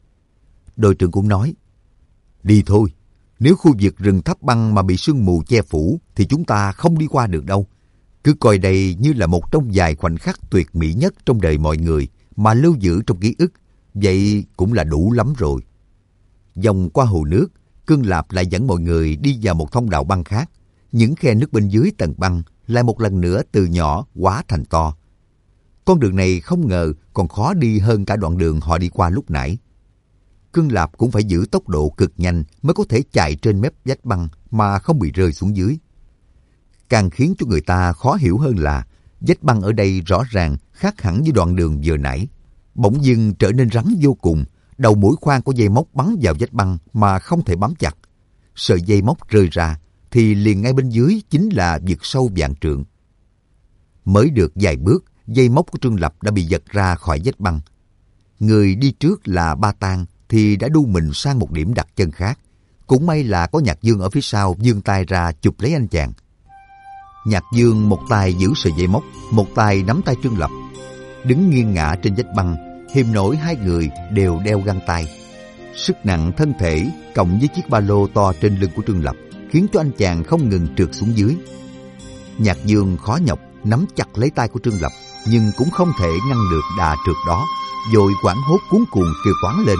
Đội trưởng cũng nói, đi thôi, nếu khu vực rừng thấp băng mà bị sương mù che phủ thì chúng ta không đi qua được đâu. Cứ coi đây như là một trong vài khoảnh khắc tuyệt mỹ nhất trong đời mọi người mà lưu giữ trong ký ức, vậy cũng là đủ lắm rồi. Vòng qua hồ nước, Cương Lạp lại dẫn mọi người đi vào một thông đạo băng khác. Những khe nước bên dưới tầng băng lại một lần nữa từ nhỏ hóa thành to. Con đường này không ngờ còn khó đi hơn cả đoạn đường họ đi qua lúc nãy. Cương Lạp cũng phải giữ tốc độ cực nhanh mới có thể chạy trên mép vách băng mà không bị rơi xuống dưới. Càng khiến cho người ta khó hiểu hơn là vách băng ở đây rõ ràng khác hẳn với đoạn đường vừa nãy. Bỗng dưng trở nên rắn vô cùng, đầu mũi khoan của dây móc bắn vào vách băng mà không thể bám chặt. Sợi dây móc rơi ra thì liền ngay bên dưới chính là vực sâu vạn trượng. Mới được vài bước, dây móc của Trương Lập đã bị giật ra khỏi vách băng. Người đi trước là Ba Tang thì đã đu mình sang một điểm đặt chân khác. Cũng may là có Nhạc Dương ở phía sau vươn tay ra chụp lấy anh chàng. Nhạc Dương một tay giữ sợi dây móc, một tay nắm tay Trương Lập. Đứng nghiêng ngả trên vách băng, hiềm nổi hai người đều đeo găng tay. Sức nặng thân thể cộng với chiếc ba lô to trên lưng của Trương Lập khiến cho anh chàng không ngừng trượt xuống dưới. Nhạc Dương khó nhọc nắm chặt lấy tay của Trương Lập, nhưng cũng không thể ngăn được đà trượt đó, vội hoảng hốt cuống cuồng kêu toán lên.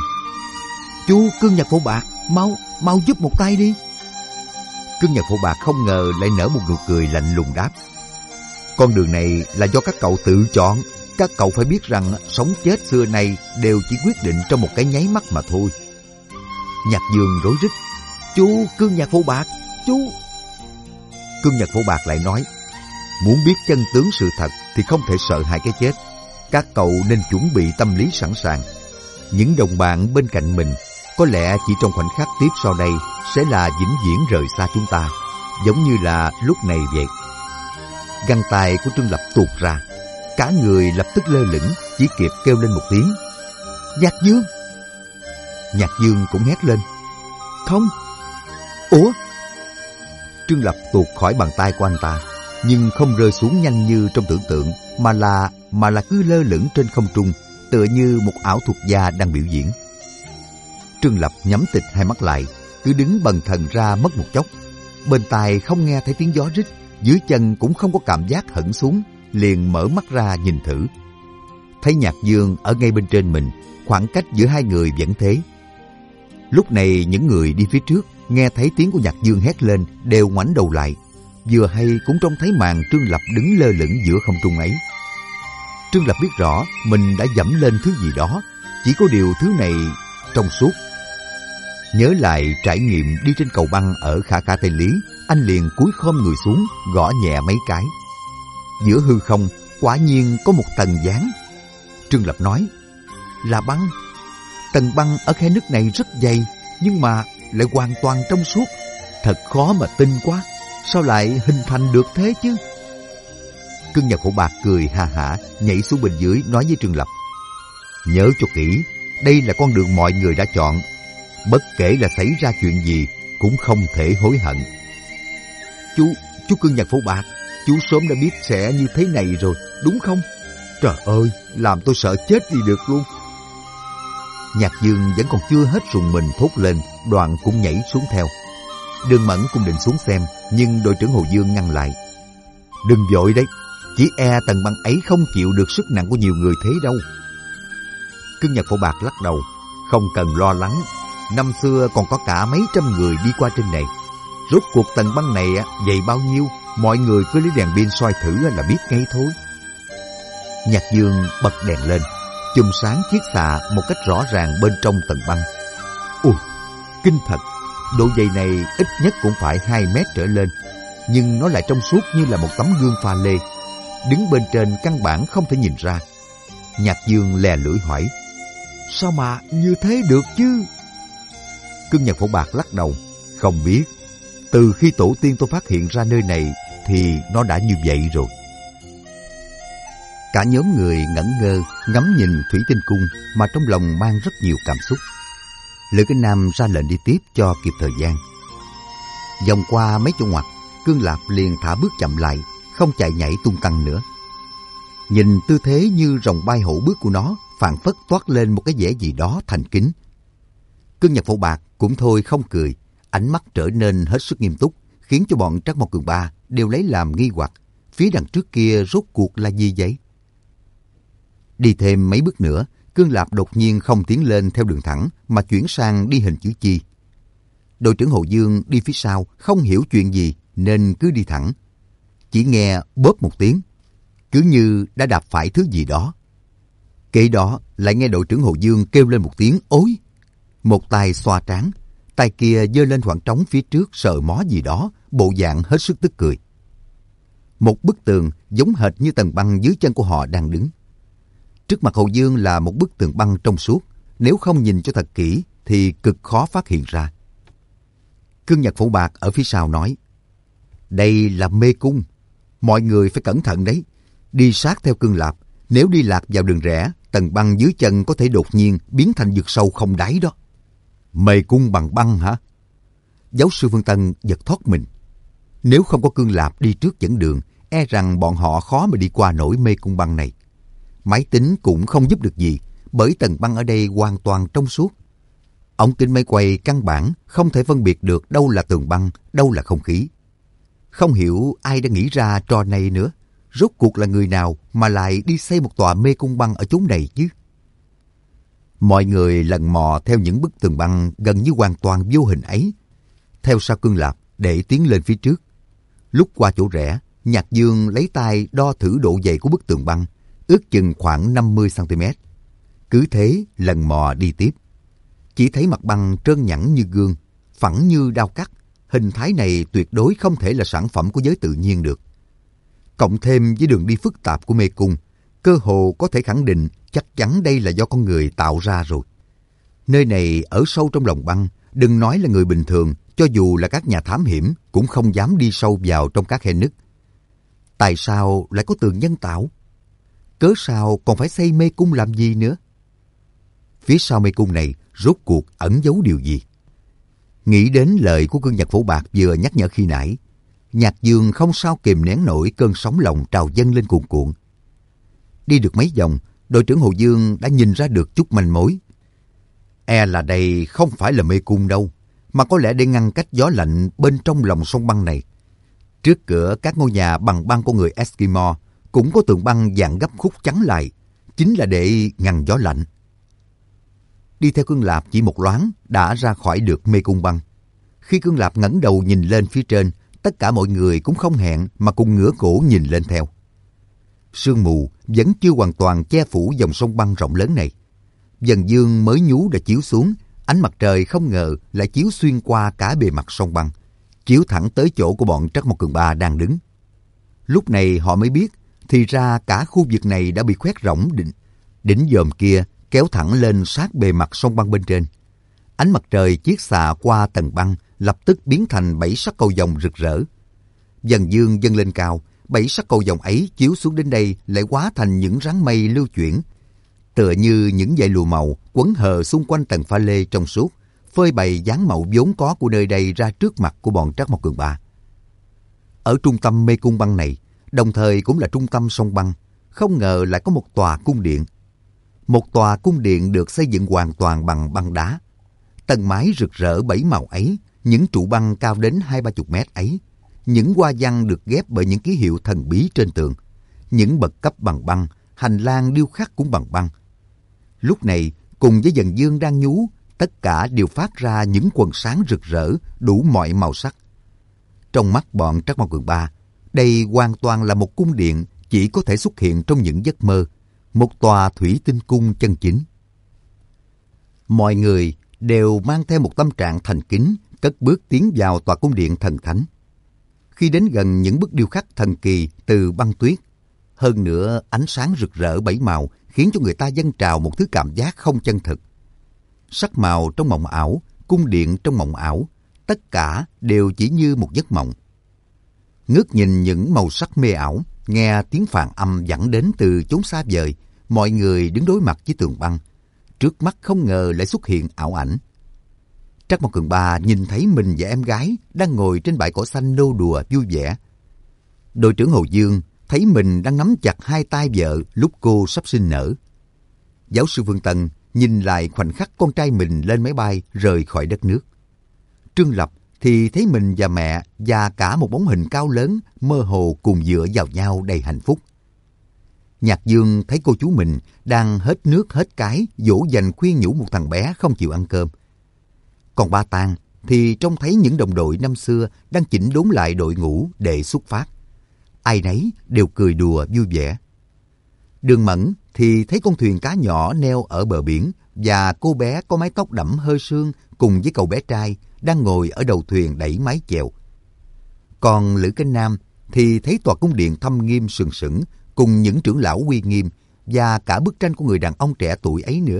Chú Cương Nhật Phổ Bạc, mau, mau giúp một tay đi. Cương Nhật Phổ Bạc không ngờ lại nở một nụ cười lạnh lùng đáp. Con đường này là do các cậu tự chọn. Các cậu phải biết rằng sống chết xưa nay đều chỉ quyết định trong một cái nháy mắt mà thôi. Nhạc Dương rối rít. Chú Cương Nhật Phổ Bạc, chú. Cương Nhật Phổ Bạc lại nói. Muốn biết chân tướng sự thật thì không thể sợ hãi cái chết. Các cậu nên chuẩn bị tâm lý sẵn sàng. Những đồng bạn bên cạnh mình có lẽ chỉ trong khoảnh khắc tiếp sau đây sẽ là vĩnh viễn rời xa chúng ta, giống như là lúc này vậy. Găng tay của Trương Lập tuột ra, cả người lập tức lơ lửng, chỉ kịp kêu lên một tiếng: Nhạc Dương! Nhạc Dương cũng hét lên: Không! Ủa? Trương Lập tuột khỏi bàn tay của anh ta, nhưng không rơi xuống nhanh như trong tưởng tượng, mà là mà là cứ lơ lửng trên không trung, tựa như một ảo thuật gia đang biểu diễn. Trương Lập nhắm tịt hai mắt lại, cứ đứng bần thần ra mất một chốc. Bên tai không nghe thấy tiếng gió rít, dưới chân cũng không có cảm giác hẫng xuống, liền mở mắt ra nhìn thử. Thấy Nhạc Dương ở ngay bên trên mình, khoảng cách giữa hai người vẫn thế. Lúc này những người đi phía trước nghe thấy tiếng của Nhạc Dương hét lên đều ngoảnh đầu lại, vừa hay cũng trông thấy màn Trương Lập đứng lơ lửng giữa không trung ấy. Trương Lập biết rõ mình đã dẫm lên thứ gì đó, chỉ có điều thứ này trong suốt. Nhớ lại trải nghiệm đi trên cầu băng ở Khả Khả Tây Lý, anh liền cúi khom người xuống, gõ nhẹ mấy cái. Giữa hư không quả nhiên có một tầng dáng. Trương Lập nói: Là băng. Tầng băng ở khe nứt này rất dày, nhưng mà lại hoàn toàn trong suốt. Thật khó mà tin quá, sao lại hình thành được thế chứ? Cưng Nhật Phổ Bạc cười ha hả, nhảy xuống bên dưới nói với Trương Lập: Nhớ cho kỹ, đây là con đường mọi người đã chọn. Bất kể là xảy ra chuyện gì, cũng không thể hối hận. Chú, chú Cưng Nhật Phổ Bạc, chú sớm đã biết sẽ như thế này rồi, đúng không? Trời ơi, làm tôi sợ chết đi được luôn. Nhạc Dương vẫn còn chưa hết rùng mình thốt lên, đoạn cũng nhảy xuống theo. Đường Mẫn cũng định xuống xem, nhưng đội trưởng Hồ Dương ngăn lại. Đừng vội đấy, chỉ e tầng băng ấy không chịu được sức nặng của nhiều người thế đâu. Cưng Nhật Phổ Bạc lắc đầu: Không cần lo lắng, năm xưa còn có cả mấy trăm người đi qua trên này. Rốt cuộc tầng băng này dày bao nhiêu, mọi người cứ lấy đèn pin soi thử là biết ngay thôi. Nhạc Dương bật đèn lên, chùm sáng chiết xạ một cách rõ ràng bên trong tầng băng. Ui, kinh thật! Độ dày này ít nhất cũng phải hai mét trở lên, nhưng nó lại trong suốt như là một tấm gương pha lê. Đứng bên trên căn bản không thể nhìn ra. Nhạc Dương lè lưỡi hỏi: Sao mà như thế được chứ? Cưng Nhật Phổ Bạc lắc đầu: Không biết. Từ khi tổ tiên tôi phát hiện ra nơi này thì nó đã như vậy rồi. Cả nhóm người ngẩn ngơ ngắm nhìn thủy tinh cung mà trong lòng mang rất nhiều cảm xúc. Lữ Kinh Nam ra lệnh đi tiếp cho kịp thời gian. Vòng qua mấy chỗ ngoặt, Cương Lạp liền thả bước chậm lại, không chạy nhảy tung tăng nữa. Nhìn tư thế như rồng bay hổ bước của nó, phảng phất toát lên một cái vẻ gì đó thành kính. Cương Nhật Phổ Bạc cũng thôi không cười, ánh mắt trở nên hết sức nghiêm túc, khiến cho bọn Trắc Mộc Cường Ba đều lấy làm nghi hoặc. Phía đằng trước kia rốt cuộc là gì vậy? Đi thêm mấy bước nữa, Cương Lạp đột nhiên không tiến lên theo đường thẳng mà chuyển sang đi hình chữ chi. Đội trưởng Hồ Dương đi phía sau không hiểu chuyện gì nên cứ đi thẳng. Chỉ nghe bóp một tiếng, cứ như đã đạp phải thứ gì đó. Kế đó lại nghe đội trưởng Hồ Dương kêu lên một tiếng ối. Một tay xoa trán, tay kia giơ lên khoảng trống phía trước sờ mó gì đó, bộ dạng hết sức tức cười. Một bức tường giống hệt như tầng băng dưới chân của họ đang đứng. Trước mặt Hồ Dương là một bức tường băng trong suốt, nếu không nhìn cho thật kỹ thì cực khó phát hiện ra. Cương Nhật Phổ Bạc ở phía sau nói: Đây là mê cung, mọi người phải cẩn thận đấy. Đi sát theo Cương Lạp, nếu đi lạc vào đường rẽ, tầng băng dưới chân có thể đột nhiên biến thành vực sâu không đáy đó. Mê cung bằng băng hả? Giáo sư Phương Tân giật thoát mình. Nếu không có Cương Lạp đi trước dẫn đường, e rằng bọn họ khó mà đi qua nổi mê cung băng này. Máy tính cũng không giúp được gì, bởi tầng băng ở đây hoàn toàn trong suốt. Ống kính máy quay căn bản không thể phân biệt được đâu là tường băng, đâu là không khí. Không hiểu ai đã nghĩ ra trò này nữa. Rốt cuộc là người nào mà lại đi xây một tòa mê cung băng ở chốn này chứ? Mọi người lần mò theo những bức tường băng gần như hoàn toàn vô hình ấy, theo sau Cương Lạp để tiến lên phía trước. Lúc qua chỗ rẽ, Nhạc Dương lấy tay đo thử độ dày của bức tường băng, ước chừng khoảng năm mươi xăng ti mét. Cứ thế lần mò đi tiếp. Chỉ thấy mặt băng trơn nhẵn như gương, phẳng như đao cắt. Hình thái này tuyệt đối không thể là sản phẩm của giới tự nhiên được. Cộng thêm với đường đi phức tạp của mê cung, cơ hồ có thể khẳng định chắc chắn đây là do con người tạo ra rồi. Nơi này ở sâu trong lòng băng, đừng nói là người bình thường, cho dù là các nhà thám hiểm cũng không dám đi sâu vào trong các khe nứt. Tại sao lại có tường nhân tạo? Cớ sao còn phải xây mê cung làm gì nữa? Phía sau mê cung này rốt cuộc ẩn giấu điều gì? Nghĩ đến lời của Cương Nhật Phổ Bạc vừa nhắc nhở khi nãy, Nhạc Dương không sao kìm nén nổi cơn sóng lòng trào dâng lên cuồn cuộn. Đi được mấy vòng, đội trưởng Hồ Dương đã nhìn ra được chút manh mối. E là đây không phải là mê cung đâu, mà có lẽ để ngăn cách gió lạnh bên trong lòng sông băng này. Trước cửa các ngôi nhà bằng băng của người Eskimo cũng có tường băng dàn gấp khúc chắn lại, chính là để ngăn gió lạnh. Đi theo Cương Lạp chỉ một loáng đã ra khỏi được mê cung băng. Khi Cương Lạp ngẩng đầu nhìn lên phía trên, tất cả mọi người cũng không hẹn mà cùng ngửa cổ nhìn lên theo. Sương mù vẫn chưa hoàn toàn che phủ dòng sông băng rộng lớn này. Dần dương mới nhú đã chiếu xuống, ánh mặt trời không ngờ lại chiếu xuyên qua cả bề mặt sông băng, chiếu thẳng tới chỗ của bọn Trắc Mộc Cường Ba đang đứng. Lúc này họ mới biết, thì ra cả khu vực này đã bị khoét rỗng đỉnh, đỉnh dòm kia kéo thẳng lên sát bề mặt sông băng bên trên. Ánh mặt trời chiết xạ qua tầng băng, lập tức biến thành bảy sắc cầu vồng rực rỡ. Dần dương dâng lên cao, bảy sắc cầu vồng ấy chiếu xuống đến đây lại hóa thành những ráng mây lưu chuyển, tựa như những dải lụa màu quấn hờ xung quanh tầng pha lê trong suốt, phơi bày dáng màu vốn có của nơi đây ra trước mặt của bọn Trắc Mộc Cường Ba. Ở trung tâm mê cung băng này, đồng thời cũng là trung tâm sông băng, không ngờ lại có một tòa cung điện. Một tòa cung điện được xây dựng hoàn toàn bằng băng đá. Tầng mái rực rỡ bảy màu ấy, những trụ băng cao đến hai ba chục mét ấy, những hoa văn được ghép bởi những ký hiệu thần bí trên tường, những bậc cấp bằng băng, hành lang điêu khắc cũng bằng băng. Lúc này, cùng với dần dương đang nhú, tất cả đều phát ra những quầng sáng rực rỡ, đủ mọi màu sắc. Trong mắt bọn Trắc Mộc Cường Ba, đây hoàn toàn là một cung điện chỉ có thể xuất hiện trong những giấc mơ, một tòa thủy tinh cung chân chính. Mọi người đều mang theo một tâm trạng thành kính, cất bước tiến vào tòa cung điện thần thánh. Khi đến gần những bức điêu khắc thần kỳ từ băng tuyết, hơn nữa ánh sáng rực rỡ bảy màu khiến cho người ta dâng trào một thứ cảm giác không chân thực. Sắc màu trong mộng ảo, cung điện trong mộng ảo, tất cả đều chỉ như một giấc mộng. Ngước nhìn những màu sắc mê ảo, nghe tiếng phàn âm vẳng đến từ chốn xa vời, mọi người đứng đối mặt với tường băng. Trước mắt không ngờ lại xuất hiện ảo ảnh. Trắc Mộc Cường Ba nhìn thấy mình và em gái đang ngồi trên bãi cỏ xanh nô đùa vui vẻ. Đội trưởng Hồ Dương thấy mình đang nắm chặt hai tay vợ lúc cô sắp sinh nở. Giáo sư Vương Tân nhìn lại khoảnh khắc con trai mình lên máy bay rời khỏi đất nước. Trương Lập thì thấy mình và mẹ và cả một bóng hình cao lớn mơ hồ cùng dựa vào nhau đầy hạnh phúc. Nhạc Dương thấy cô chú mình đang hết nước hết cái dỗ dành khuyên nhủ một thằng bé không chịu ăn cơm. Còn Ba Tang thì trông thấy những đồng đội năm xưa đang chỉnh đốn lại đội ngũ để xuất phát. Ai nấy đều cười đùa vui vẻ. Đường Mẫn thì thấy con thuyền cá nhỏ neo ở bờ biển và cô bé có mái tóc đẫm hơi sương cùng với cậu bé trai đang ngồi ở đầu thuyền đẩy mái chèo. Còn Lữ Kinh Nam thì thấy tòa cung điện thâm nghiêm sừng sững cùng những trưởng lão uy nghiêm và cả bức tranh của người đàn ông trẻ tuổi ấy nữa.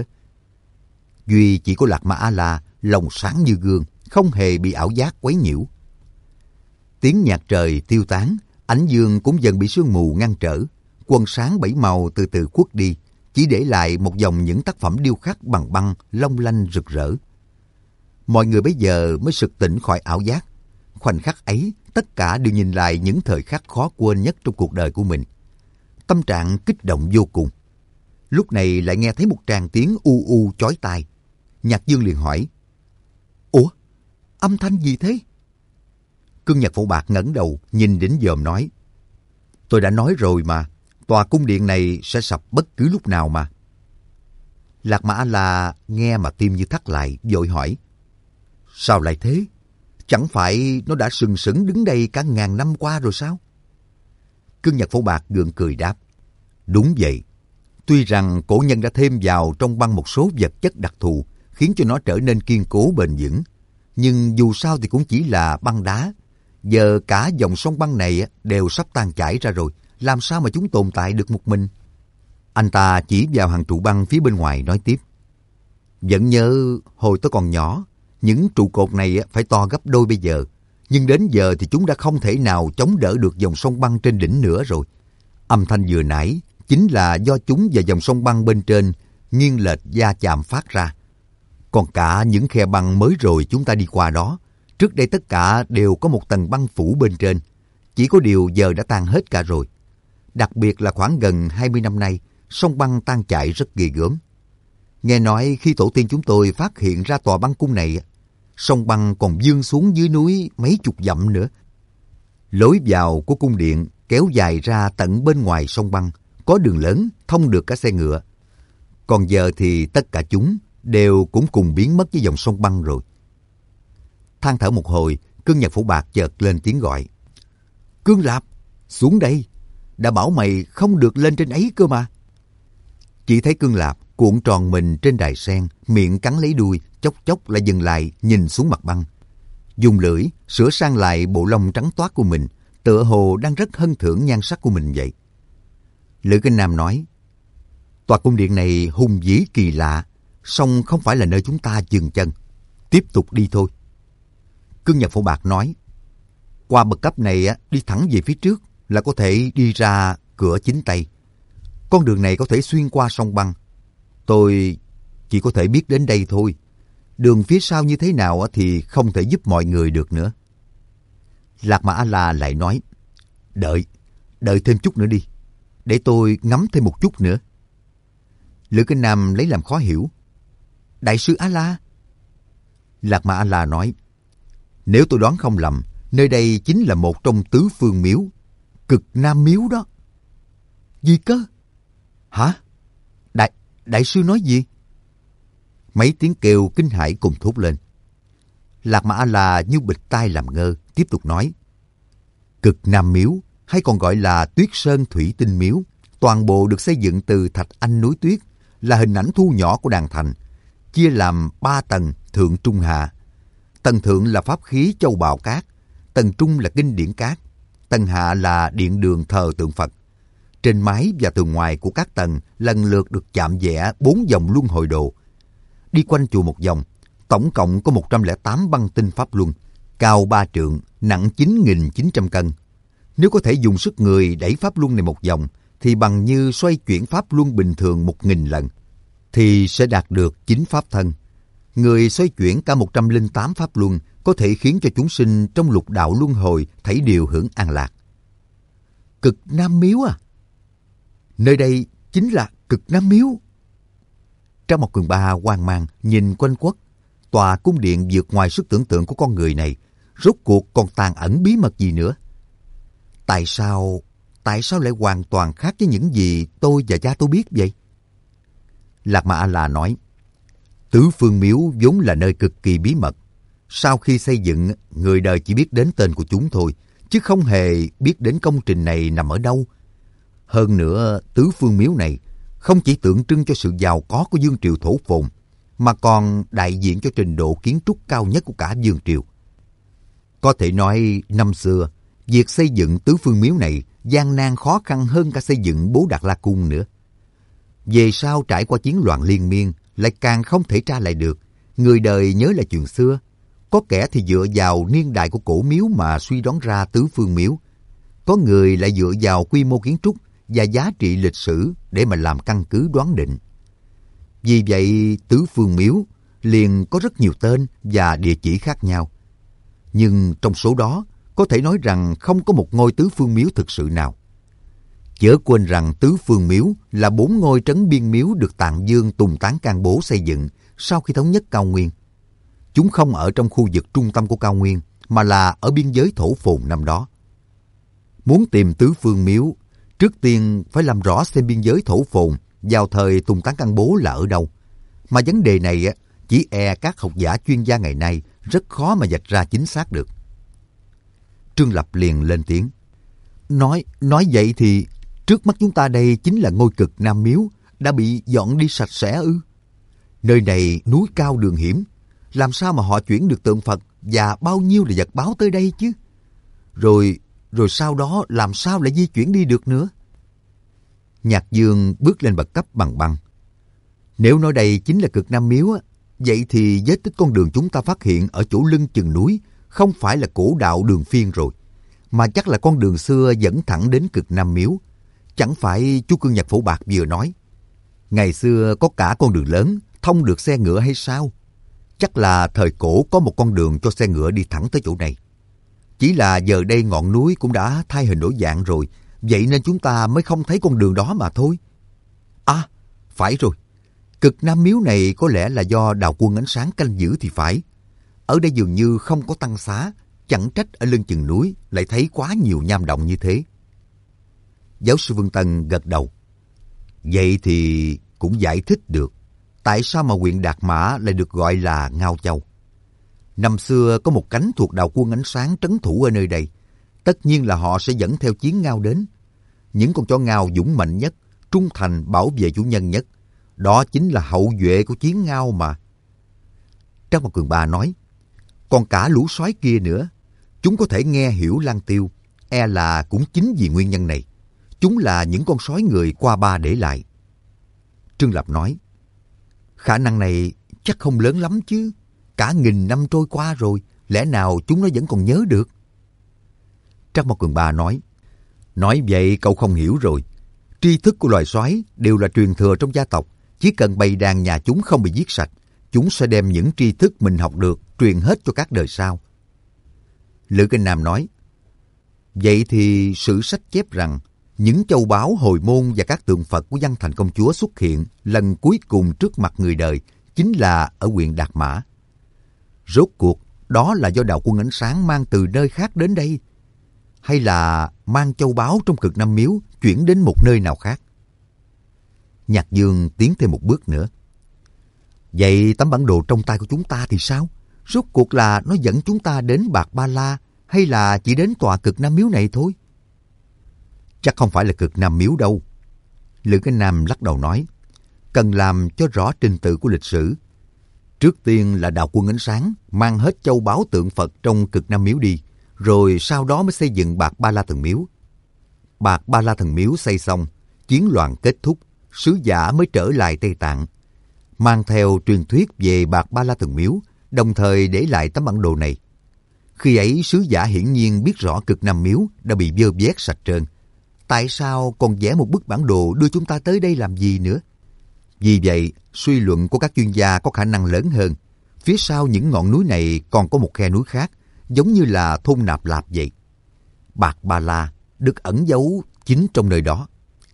Duy chỉ có Lạc Ma A-la lòng sáng như gương, không hề bị ảo giác quấy nhiễu. Tiếng nhạc trời tiêu tán, ánh dương cũng dần bị sương mù ngăn trở, quần sáng bảy màu từ từ khuất đi, chỉ để lại một dòng những tác phẩm điêu khắc bằng băng long lanh rực rỡ. Mọi người bây giờ mới sực tỉnh khỏi ảo giác. Khoảnh khắc ấy, tất cả đều nhìn lại những thời khắc khó quên nhất trong cuộc đời của mình. Tâm trạng kích động vô cùng. Lúc này lại nghe thấy một tràng tiếng u u chói tai. Nhạc Dương liền hỏi: "Ủa, âm thanh gì thế?" Cương Nhật Phổ Bạc ngẩng đầu nhìn đỉnh dòm nói: "Tôi đã nói rồi mà, tòa cung điện này sẽ sập bất cứ lúc nào mà." Lạc Ma A-la nghe mà tim như thắt lại, vội hỏi: "Sao lại thế? Chẳng phải nó đã sừng sững đứng đây cả ngàn năm qua rồi sao?" Cương Nhật Phổ Bạc gượng cười đáp: "Đúng vậy. Tuy rằng cổ nhân đã thêm vào trong băng một số vật chất đặc thù, khiến cho nó trở nên kiên cố bền vững, nhưng dù sao thì cũng chỉ là băng đá. Giờ cả dòng sông băng này đều sắp tan chảy ra rồi, làm sao mà chúng tồn tại được một mình? Anh ta chỉ vào hàng trụ băng phía bên ngoài nói tiếp. Vẫn nhớ hồi tôi còn nhỏ, những trụ cột này phải to gấp đôi bây giờ. Nhưng đến giờ thì chúng đã không thể nào chống đỡ được dòng sông băng trên đỉnh nữa rồi. Âm thanh vừa nãy chính là do chúng và dòng sông băng bên trên nghiêng lệch va chạm phát ra. Còn cả những khe băng mới rồi chúng ta đi qua đó, trước đây tất cả đều có một tầng băng phủ bên trên. Chỉ có điều giờ đã tan hết cả rồi. Đặc biệt là khoảng gần hai mươi năm nay, sông băng tan chảy rất ghê gớm. Nghe nói khi tổ tiên chúng tôi phát hiện ra tòa băng cung này, sông băng còn vươn xuống dưới núi mấy chục dặm nữa. Lối vào của cung điện kéo dài ra tận bên ngoài sông băng, có đường lớn thông được cả xe ngựa. Còn giờ thì tất cả chúng đều cũng cùng biến mất với dòng sông băng rồi. Than thở một hồi, Cương Nhật Phổ Bạc chợt lên tiếng gọi. Cương Lạp, xuống đây. Đã bảo mày không được lên trên ấy cơ mà. Chỉ thấy Cương Lạp cuộn tròn mình trên đài sen, miệng cắn lấy đuôi, chốc chốc lại dừng lại nhìn xuống mặt băng. Dùng lưỡi sửa sang lại bộ lông trắng toát của mình, tựa hồ đang rất hân thưởng nhan sắc của mình vậy. Lữ Kinh Nam nói, tòa cung điện này hùng vĩ kỳ lạ, song không phải là nơi chúng ta dừng chân. Tiếp tục đi thôi. Cương Nhật Phổ Bạc nói, qua bậc cấp này đi thẳng về phía trước là có thể đi ra cửa chính Tây. Con đường này có thể xuyên qua sông băng. Tôi chỉ có thể biết đến đây thôi. Đường phía sau như thế nào thì không thể giúp mọi người được nữa. Lạc Mà A-la lại nói, đợi, đợi thêm chút nữa đi, để tôi ngắm thêm một chút nữa. Lữ Kinh Nam lấy làm khó hiểu, đại sư A-la? Lạc Mà A-la nói, nếu tôi đoán không lầm, nơi đây chính là một trong tứ phương miếu, Cực Nam miếu đó. Gì cơ? Hả? Đại, đại sư nói gì? Mấy tiếng kêu kinh hãi cùng thốt lên. Lạc Mà A-la như bịt tai làm ngơ, tiếp tục nói, Cực Nam miếu, hay còn gọi là Tuyết Sơn Thủy Tinh miếu, toàn bộ được xây dựng từ thạch anh núi tuyết, là hình ảnh thu nhỏ của đàn thành, chia làm ba tầng thượng trung hạ. Tầng thượng là pháp khí châu bào cát, tầng trung là kinh điển cát, tầng hạ là điện đường thờ tượng Phật. Trên mái và tường ngoài của các tầng lần lượt được chạm vẽ bốn dòng luân hồi đồ. Đi quanh chùa một vòng, tổng cộng có một trăm lẻ tám băng tinh pháp luân, cao ba trượng, nặng chín nghìn chín trăm cân. Nếu có thể dùng sức người đẩy pháp luân này một vòng, thì bằng như xoay chuyển pháp luân bình thường một nghìn lần, thì sẽ đạt được chín pháp thân. Người xoay chuyển cả một trăm lẻ tám pháp luân có thể khiến cho chúng sinh trong lục đạo luân hồi thảy đều hưởng an lạc. Cực Nam miếu à? Nơi đây chính là Cực Nam miếu. Trong một cường ba hoang mang nhìn quanh quất, tòa cung điện vượt ngoài sức tưởng tượng của con người này, rốt cuộc còn tàn ẩn bí mật gì nữa? Tại sao, tại sao lại hoàn toàn khác với những gì tôi và cha tôi biết vậy? Lạc Mà A-la nói, tứ phương miếu vốn là nơi cực kỳ bí mật. Sau khi xây dựng, người đời chỉ biết đến tên của chúng thôi, chứ không hề biết đến công trình này nằm ở đâu. Hơn nữa, tứ phương miếu này không chỉ tượng trưng cho sự giàu có của vương triều Thổ Phồn, mà còn đại diện cho trình độ kiến trúc cao nhất của cả vương triều. Có thể nói, năm xưa, việc xây dựng tứ phương miếu này gian nan khó khăn hơn cả xây dựng Bố Đạt La Cung nữa. Về sau trải qua chiến loạn liên miên, lại càng không thể tra lại được. Người đời nhớ lại chuyện xưa. Có kẻ thì dựa vào niên đại của cổ miếu mà suy đoán ra tứ phương miếu. Có người lại dựa vào quy mô kiến trúc và giá trị lịch sử để mà làm căn cứ đoán định. Vì vậy, tứ phương miếu liền có rất nhiều tên và địa chỉ khác nhau. Nhưng trong số đó, có thể nói rằng không có một ngôi tứ phương miếu thực sự nào. Chớ quên rằng tứ phương miếu là bốn ngôi trấn biên miếu được Tạng Dương Tùng Tán Can Bố xây dựng sau khi thống nhất Cao Nguyên. Chúng không ở trong khu vực trung tâm của Cao Nguyên, mà là ở biên giới Thổ Phồn năm đó. Muốn tìm tứ phương miếu, trước tiên phải làm rõ xem biên giới Thổ Phồn vào thời Tùng Tán Can Bố là ở đâu. Mà vấn đề này chỉ e các học giả chuyên gia ngày nay rất khó mà vạch ra chính xác được. Trương Lập liền lên tiếng. Nói, nói vậy thì trước mắt chúng ta đây chính là ngôi Cực Nam miếu đã bị dọn đi sạch sẽ ư? Nơi này núi cao đường hiểm, làm sao mà họ chuyển được tượng Phật và bao nhiêu là vật báo tới đây chứ? Rồi rồi sau đó làm sao lại di chuyển đi được nữa? Nhạc Dương bước lên bậc cấp bằng băng. Nếu nói đây chính là Cực Nam Miếu, vậy thì vết tích con đường chúng ta phát hiện ở chỗ lưng chừng núi không phải là cổ đạo Đường Phiên rồi, mà chắc là con đường xưa dẫn thẳng đến Cực Nam Miếu. Chẳng phải chú Cương Nhật Phổ Bạc vừa nói, ngày xưa có cả con đường lớn thông được xe ngựa hay sao? Chắc là thời cổ có một con đường cho xe ngựa đi thẳng tới chỗ này. Chỉ là giờ đây ngọn núi cũng đã thay hình đổi dạng rồi, vậy nên chúng ta mới không thấy con đường đó mà thôi. À, phải rồi. Cực Nam Miếu này có lẽ là do Đào Quân Ánh Sáng canh giữ thì phải. Ở đây dường như không có tăng xá, chẳng trách ở lưng chừng núi lại thấy quá nhiều nham động như thế. Giáo sư Vương Tân gật đầu. Vậy thì cũng giải thích được tại sao mà huyện Đạt Mã lại được gọi là Ngao Châu. Năm xưa có một cánh thuộc Đạo Quân Ánh Sáng trấn thủ ở nơi đây. Tất nhiên là họ sẽ dẫn theo chiến ngao đến. Những con chó ngao dũng mạnh nhất, trung thành bảo vệ chủ nhân nhất. Đó chính là hậu duệ của chiến ngao mà. Trang Mặt Cường Ba nói, còn cả lũ sói kia nữa, chúng có thể nghe hiểu Lang Tiêu, e là cũng chính vì nguyên nhân này. Chúng là những con sói người qua ba để lại. Trương Lập nói, khả năng này chắc không lớn lắm chứ. Cả nghìn năm trôi qua rồi, lẽ nào chúng nó vẫn còn nhớ được? Trác Mao Cường Ba nói, nói vậy cậu không hiểu rồi. Tri thức của loài sói đều là truyền thừa trong gia tộc. Chỉ cần bầy đàn nhà chúng không bị giết sạch, chúng sẽ đem những tri thức mình học được truyền hết cho các đời sau. Lữ Kinh Nam nói, vậy thì sử sách chép rằng những châu báu hồi môn và các tượng Phật của Văn Thành công chúa xuất hiện lần cuối cùng trước mặt người đời chính là ở huyện Đạt Mã. Rốt cuộc đó là do Đạo Quân Ánh Sáng mang từ nơi khác đến đây, hay là mang châu báu trong Cực Nam Miếu chuyển đến một nơi nào khác? Nhạc Dương tiến thêm một bước nữa. Vậy tấm bản đồ trong tay của chúng ta thì sao? Rốt cuộc là nó dẫn chúng ta đến Bạc Ba La hay là chỉ đến tòa Cực Nam Miếu này thôi? Chắc không phải là Cực Nam Miếu đâu. Lữ Cái Nam lắc đầu nói, cần làm cho rõ trình tự của lịch sử. Trước tiên là Đạo Quân Ánh Sáng mang hết châu báu tượng Phật trong Cực Nam Miếu đi, rồi sau đó mới xây dựng Bạc Ba La Thần Miếu. Bạc Ba La Thần Miếu xây xong, chiến loạn kết thúc, sứ giả mới trở lại Tây Tạng, mang theo truyền thuyết về Bạc Ba La Thần Miếu, đồng thời để lại tấm bản đồ này. Khi ấy sứ giả hiển nhiên biết rõ Cực Nam Miếu đã bị vơ vét sạch trơn. Tại sao còn vẽ một bức bản đồ đưa chúng ta tới đây làm gì nữa? Vì vậy, suy luận của các chuyên gia có khả năng lớn hơn. Phía sau những ngọn núi này còn có một khe núi khác, giống như là thôn Nạp Lạp vậy. Bạc Ba La được ẩn giấu chính trong nơi đó.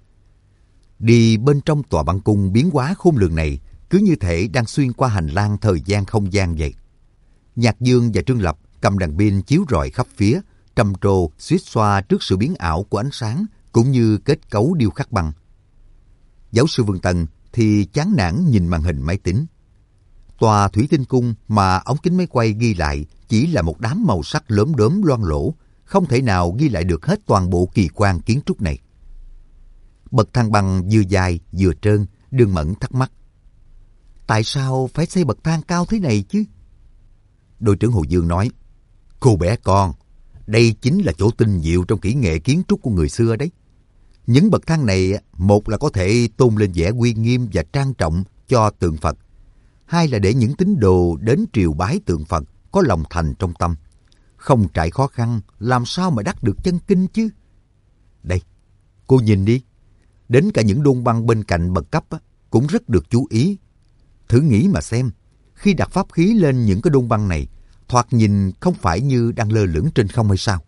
Đi bên trong tòa băng cung biến hóa khôn lường này, cứ như thể đang xuyên qua hành lang thời gian không gian vậy. Nhạc Dương và Trương Lập cầm đèn pin chiếu rọi khắp phía, trầm trồ suýt xoa trước sự biến ảo của ánh sáng cũng như kết cấu điêu khắc băng. Giáo sư Vương Tân thì chán nản nhìn màn hình máy tính. Tòa Thủy Tinh Cung mà ống kính máy quay ghi lại chỉ là một đám màu sắc lốm đốm loang lổ, không thể nào ghi lại được hết toàn bộ kỳ quan kiến trúc này. Bậc thang băng vừa dài vừa trơn, Đường Mẫn thắc mắc. Tại sao phải xây bậc thang cao thế này chứ? Đội trưởng Hồ Dương nói, cô bé con, đây chính là chỗ tinh diệu trong kỹ nghệ kiến trúc của người xưa đấy. Những bậc thang này, một là có thể tôn lên vẻ uy nghiêm và trang trọng cho tượng Phật, hai là để những tín đồ đến triều bái tượng Phật có lòng thành trong tâm. Không trải khó khăn, làm sao mà đắc được chân kinh chứ? Đây, cô nhìn đi. Đến cả những đôn băng bên cạnh bậc cấp á, cũng rất được chú ý. Thử nghĩ mà xem, khi đặt pháp khí lên những cái đôn băng này, thoạt nhìn không phải như đang lơ lửng trên không hay sao?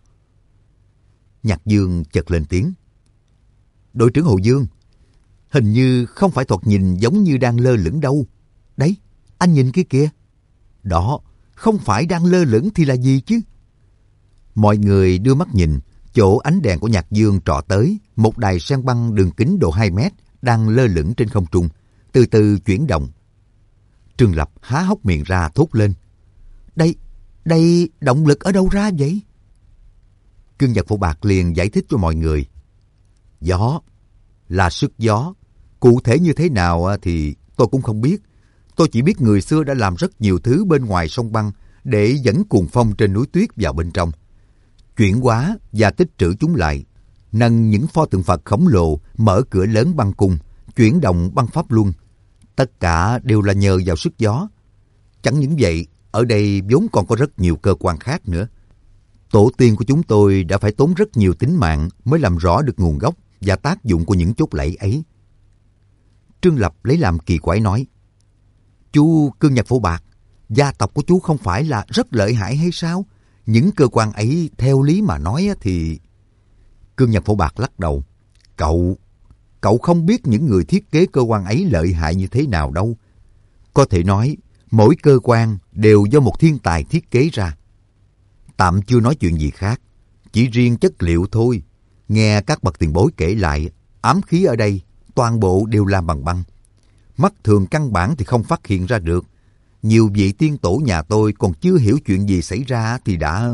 Nhạc Dương chợt lên tiếng. Đội trưởng Hồ Dương, hình như không phải thoạt nhìn giống như đang lơ lửng đâu. Đấy, anh nhìn kia kìa. Đó, không phải đang lơ lửng thì là gì chứ? Mọi người đưa mắt nhìn, chỗ ánh đèn của Nhạc Dương trọ tới, một đài sen băng đường kính độ hai mét đang lơ lửng trên không trung, từ từ chuyển động. Trương Lập há hốc miệng ra thốt lên. Đây, đây động lực ở đâu ra vậy? Cương Nhật Phổ Bạc liền giải thích cho mọi người. Gió, là sức gió. Cụ thể như thế nào thì tôi cũng không biết. Tôi chỉ biết người xưa đã làm rất nhiều thứ bên ngoài sông băng để dẫn cuồng phong trên núi tuyết vào bên trong. chuyển hóa và tích trữ chúng lại, nâng những pho tượng Phật khổng lồ, mở cửa lớn băng cung, chuyển động băng pháp luân. Tất cả đều là nhờ vào sức gió. Chẳng những vậy, ở đây vốn còn có rất nhiều cơ quan khác nữa. Tổ tiên của chúng tôi đã phải tốn rất nhiều tính mạng mới làm rõ được nguồn gốc và tác dụng của những chốt lẫy ấy. Trương Lập lấy làm kỳ quái nói, chú Cương Nhật Phổ Bạc, gia tộc của chú không phải là rất lợi hại hay sao? Những cơ quan ấy theo lý mà nói thì... Cương Nhật Phổ Bạc lắc đầu. Cậu, cậu không biết những người thiết kế cơ quan ấy lợi hại như thế nào đâu. Có thể nói, mỗi cơ quan đều do một thiên tài thiết kế ra. Tạm chưa nói chuyện gì khác, chỉ riêng chất liệu thôi. Nghe các bậc tiền bối kể lại, ám khí ở đây toàn bộ đều làm bằng băng. Mắt thường căn bản thì không phát hiện ra được. Nhiều vị tiên tổ nhà tôi còn chưa hiểu chuyện gì xảy ra thì đã...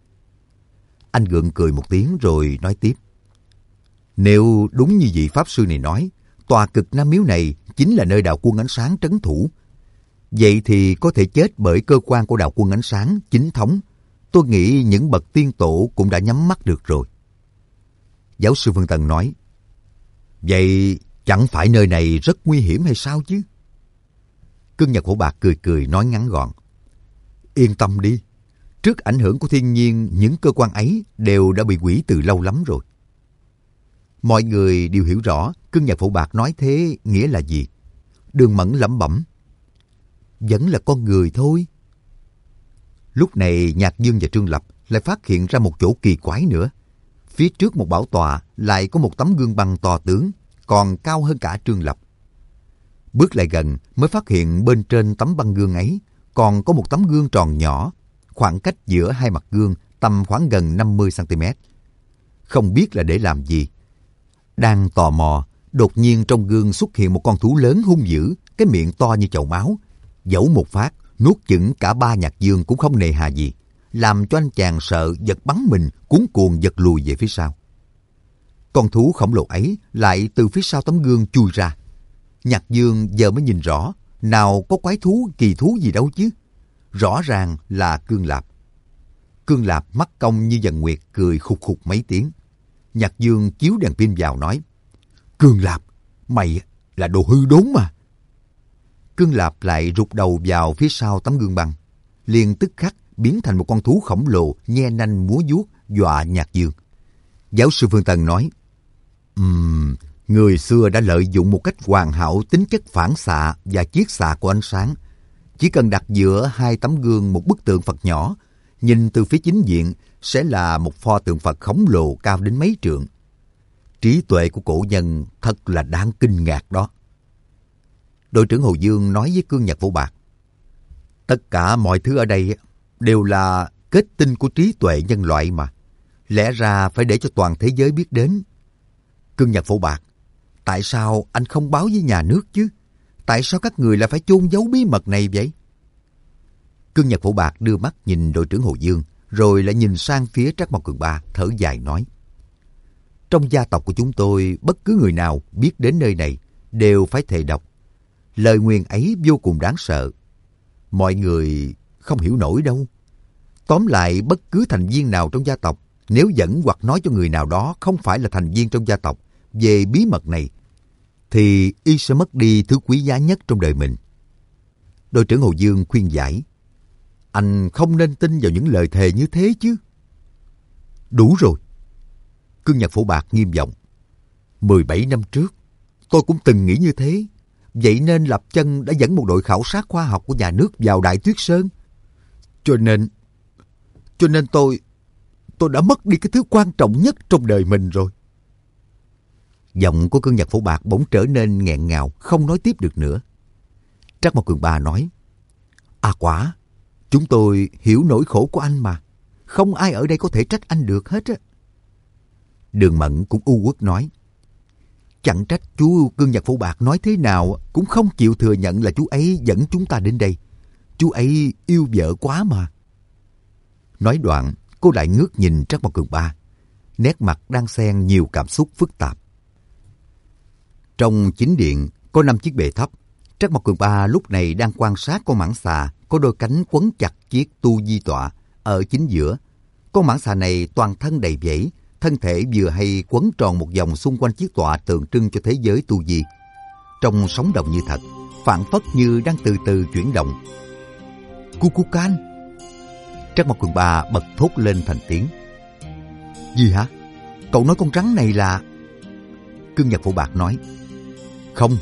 Anh gượng cười một tiếng rồi nói tiếp. Nếu đúng như vị Pháp Sư này nói, tòa Cực Nam Miếu này chính là nơi Đạo Quân Ánh Sáng trấn thủ. Vậy thì có thể chết bởi cơ quan của Đạo Quân Ánh Sáng chính thống. Tôi nghĩ những bậc tiên tổ cũng đã nhắm mắt được rồi. Giáo sư Vân Tần nói, vậy chẳng phải nơi này rất nguy hiểm hay sao chứ? Cương Nhật Phổ Bạc cười cười nói ngắn gọn, yên tâm đi, trước ảnh hưởng của thiên nhiên, những cơ quan ấy đều đã bị hủy từ lâu lắm rồi. Mọi người đều hiểu rõ Cương Nhật Phổ Bạc nói thế nghĩa là gì. Đường Mẫn lẩm bẩm, vẫn là con người thôi. Lúc này Nhạc Dương và Trương Lập lại phát hiện ra một chỗ kỳ quái nữa. Phía trước một bảo tọa lại có một tấm gương băng to tướng, còn cao hơn cả Trương Lập. Bước lại gần mới phát hiện bên trên tấm băng gương ấy còn có một tấm gương tròn nhỏ, khoảng cách giữa hai mặt gương tầm khoảng gần năm mươi xăng ti mét. Không biết là để làm gì. Đang tò mò, đột nhiên trong gương xuất hiện một con thú lớn hung dữ, cái miệng to như chậu máu. Dẫu một phát, nuốt chửng cả ba Nhạc Dương cũng không nề hà gì, làm cho anh chàng sợ giật bắn mình, cuống cuồng giật lùi về phía sau. Con thú khổng lồ ấy lại từ phía sau tấm gương chui ra. Nhạc Dương giờ mới nhìn rõ, nào có quái thú kỳ thú gì đâu chứ. Rõ ràng là Cương Lạp. Cương Lạp mắt cong như dần nguyệt, cười khục khục mấy tiếng. Nhạc Dương chiếu đèn pin vào nói, Cương Lạp, mày là đồ hư đốn mà. Cương Lạp lại rụt đầu vào phía sau tấm gương băng, liền tức khắc biến thành một con thú khổng lồ nhe nanh múa vuốt dọa Nhạc Dương. Giáo sư Phương Tần nói, Ừm, người xưa đã lợi dụng một cách hoàn hảo tính chất phản xạ và chiết xạ của ánh sáng. Chỉ cần đặt giữa hai tấm gương một bức tượng Phật nhỏ, nhìn từ phía chính diện sẽ là một pho tượng Phật khổng lồ cao đến mấy trượng. Trí tuệ của cổ nhân thật là đáng kinh ngạc đó. Đội trưởng Hồ Dương nói với Cương Nhật Phổ Bạc, tất cả mọi thứ ở đây đều là kết tinh của trí tuệ nhân loại mà. Lẽ ra phải để cho toàn thế giới biết đến. Cương Nhật Phổ Bạc, tại sao anh không báo với nhà nước chứ? Tại sao các người lại phải chôn giấu bí mật này vậy? Cương Nhật Phổ Bạc đưa mắt nhìn đội trưởng Hồ Dương, rồi lại nhìn sang phía Trác Mộc Cường Ba, thở dài nói, trong gia tộc của chúng tôi, bất cứ người nào biết đến nơi này đều phải thề độc. Lời nguyền ấy vô cùng đáng sợ. Mọi người không hiểu nổi đâu. Tóm lại, bất cứ thành viên nào trong gia tộc, nếu dẫn hoặc nói cho người nào đó không phải là thành viên trong gia tộc về bí mật này, thì y sẽ mất đi thứ quý giá nhất trong đời mình. Đội trưởng Hồ Dương khuyên giải, anh không nên tin vào những lời thề như thế chứ. Đủ rồi. Cương Nhật Phổ Bạc nghiêm giọng, mười bảy năm trước, tôi cũng từng nghĩ như thế. Vậy nên Lập Chân đã dẫn một đội khảo sát khoa học của nhà nước vào Đại Tuyết Sơn. Cho nên, cho nên tôi, tôi đã mất đi cái thứ quan trọng nhất trong đời mình rồi. Giọng của Cương Nhật Phổ Bạc bỗng trở nên nghẹn ngào, không nói tiếp được nữa. Trác Mộc Cường Ba nói, à quả, chúng tôi hiểu nỗi khổ của anh mà. Không ai ở đây có thể trách anh được hết á. Đường Mẫn cũng u uất nói, chẳng trách chú Cương Nhật Phổ Bạc nói thế nào cũng không chịu thừa nhận là chú ấy dẫn chúng ta đến đây. Chú ấy yêu vợ quá mà. Nói đoạn, cô lại ngước nhìn Trác Mộc Cường Ba, nét mặt đang xen nhiều cảm xúc phức tạp. Trong chính điện có năm chiếc bệ thấp. Trác Mộc Cường Ba lúc này đang quan sát con mãng xà có đôi cánh quấn chặt chiếc tu di tọa ở chính giữa. Con mãng xà này toàn thân đầy vảy, thân thể vừa hay quấn tròn một vòng xung quanh chiếc tọa tượng trưng cho thế giới tu di. Trông sống động như thật, phảng phất như đang từ từ chuyển động. Kukulkan! Trắc Mộc Cường Ba bật thốt lên thành tiếng. Gì hả? Cậu nói con rắn này là... Cương Nhật Phổ Bạc nói. Không,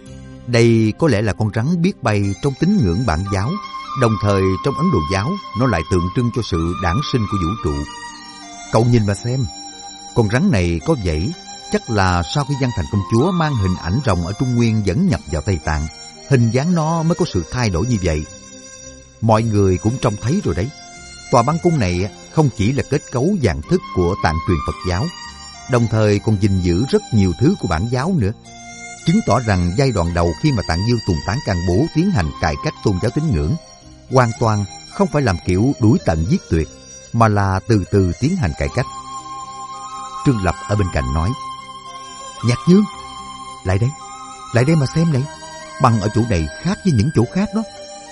đây có lẽ là con rắn biết bay trong tín ngưỡng Bản giáo, đồng thời trong Ấn Độ giáo nó lại tượng trưng cho sự đản sinh của vũ trụ. Cậu nhìn mà xem, con rắn này có vảy, chắc là sau khi Giang Thành công chúa mang hình ảnh rồng ở Trung Nguyên dẫn nhập vào Tây Tạng, hình dáng nó mới có sự thay đổi như vậy. Mọi người cũng trông thấy rồi đấy. Tòa băng cung này không chỉ là kết cấu dạng thức của Tạng truyền Phật giáo, đồng thời còn gìn giữ rất nhiều thứ của Bản giáo nữa, chứng tỏ rằng giai đoạn đầu khi mà Tạng Dương Tùng Tán Can Bố tiến hành cải cách tôn giáo tín ngưỡng, hoàn toàn không phải làm kiểu đuổi tận giết tuyệt, mà là từ từ tiến hành cải cách. Trương Lập ở bên cạnh nói, Nhạc Dương, lại đây, lại đây mà xem này, băng ở chỗ này khác với những chỗ khác đó.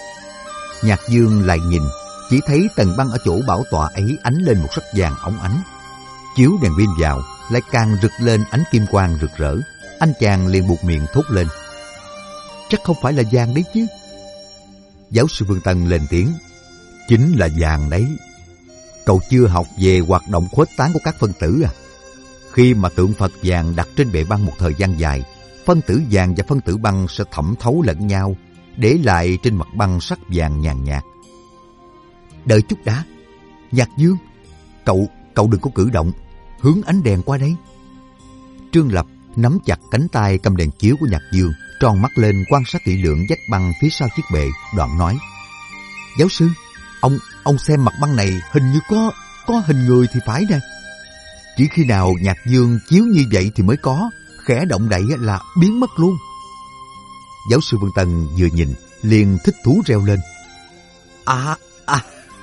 Nhạc Dương lại nhìn, chỉ thấy tầng băng ở chỗ bảo tọa ấy ánh lên một sắc vàng óng ánh. Chiếu đèn pin vào, lại càng rực lên ánh kim quang rực rỡ. Anh chàng liền buột miệng thốt lên, chắc không phải là vàng đấy chứ. Giáo sư Vương Tân lên tiếng, chính là vàng đấy. Cậu chưa học về hoạt động khuếch tán của các phân tử à? Khi mà tượng Phật vàng đặt trên bệ băng một thời gian dài, phân tử vàng và phân tử băng sẽ thẩm thấu lẫn nhau, để lại trên mặt băng sắc vàng nhàn nhạt. Đợi chút đã, Nhạc Dương, cậu cậu đừng có cử động, hướng ánh đèn qua đây. Trương Lập nắm chặt cánh tay cầm đèn chiếu của Nhạc Dương, tròn mắt lên quan sát kỹ lưỡng vách băng phía sau chiếc bệ, đoạn nói, giáo sư, ông ông xem mặt băng này hình như có có hình người thì phải nè. Chỉ khi nào Nhạc Dương chiếu như vậy thì mới có, khẽ động đậy là biến mất luôn. Giáo sư Vương Tân vừa nhìn liền thích thú reo lên, à à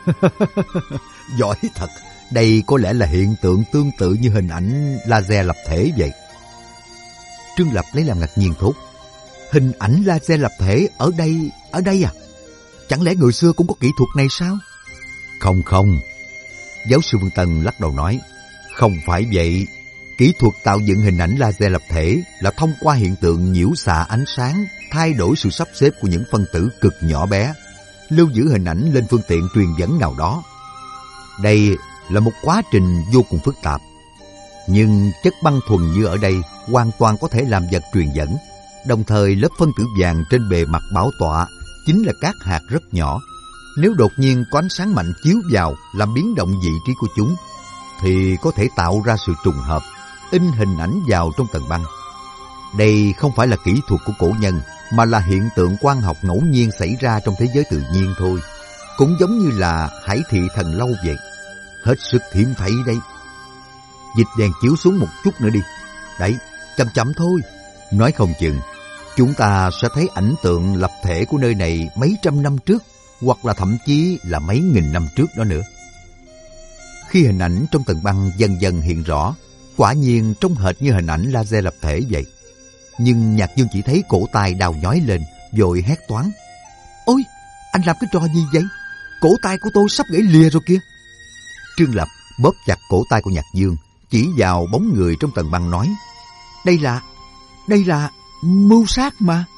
giỏi thật, đây có lẽ là hiện tượng tương tự như hình ảnh laser lập thể vậy. Trương Lập lấy làm ngạc nhiên thốt, hình ảnh laser lập thể ở đây, ở đây à? Chẳng lẽ người xưa cũng có kỹ thuật này sao? Không không, giáo sư Vương Tân lắc đầu nói, không phải vậy. Kỹ thuật tạo dựng hình ảnh laser lập thể là thông qua hiện tượng nhiễu xạ ánh sáng, thay đổi sự sắp xếp của những phân tử cực nhỏ bé, lưu giữ hình ảnh lên phương tiện truyền dẫn nào đó. Đây là một quá trình vô cùng phức tạp. Nhưng chất băng thuần như ở đây hoàn toàn có thể làm vật truyền dẫn. Đồng thời lớp phân tử vàng trên bề mặt bảo tọa chính là các hạt rất nhỏ. Nếu đột nhiên có ánh sáng mạnh chiếu vào làm biến động vị trí của chúng, thì có thể tạo ra sự trùng hợp, in hình ảnh vào trong tầng băng. Đây không phải là kỹ thuật của cổ nhân, mà là hiện tượng quang học ngẫu nhiên xảy ra trong thế giới tự nhiên thôi. Cũng giống như là Hải Thị Thần Lâu vậy. Hết sức hiếm thấy đấy. Dịch đèn chiếu xuống một chút nữa đi. Đấy, chậm chậm thôi. Nói không chừng, chúng ta sẽ thấy ảnh tượng lập thể của nơi này mấy trăm năm trước, hoặc là thậm chí là mấy nghìn năm trước đó nữa. Khi hình ảnh trong tầng băng dần dần hiện rõ, quả nhiên trông hệt như hình ảnh laser lập thể vậy. Nhưng Nhạc Dương chỉ thấy cổ tay đau nhói lên, vội hét toáng, ôi, anh làm cái trò gì vậy? Cổ tay của tôi sắp gãy lìa rồi kìa. Trương Lập bóp chặt cổ tay của Nhạc Dương, chỉ vào bóng người trong tầng băng nói, đây là, đây là mưu sát mà.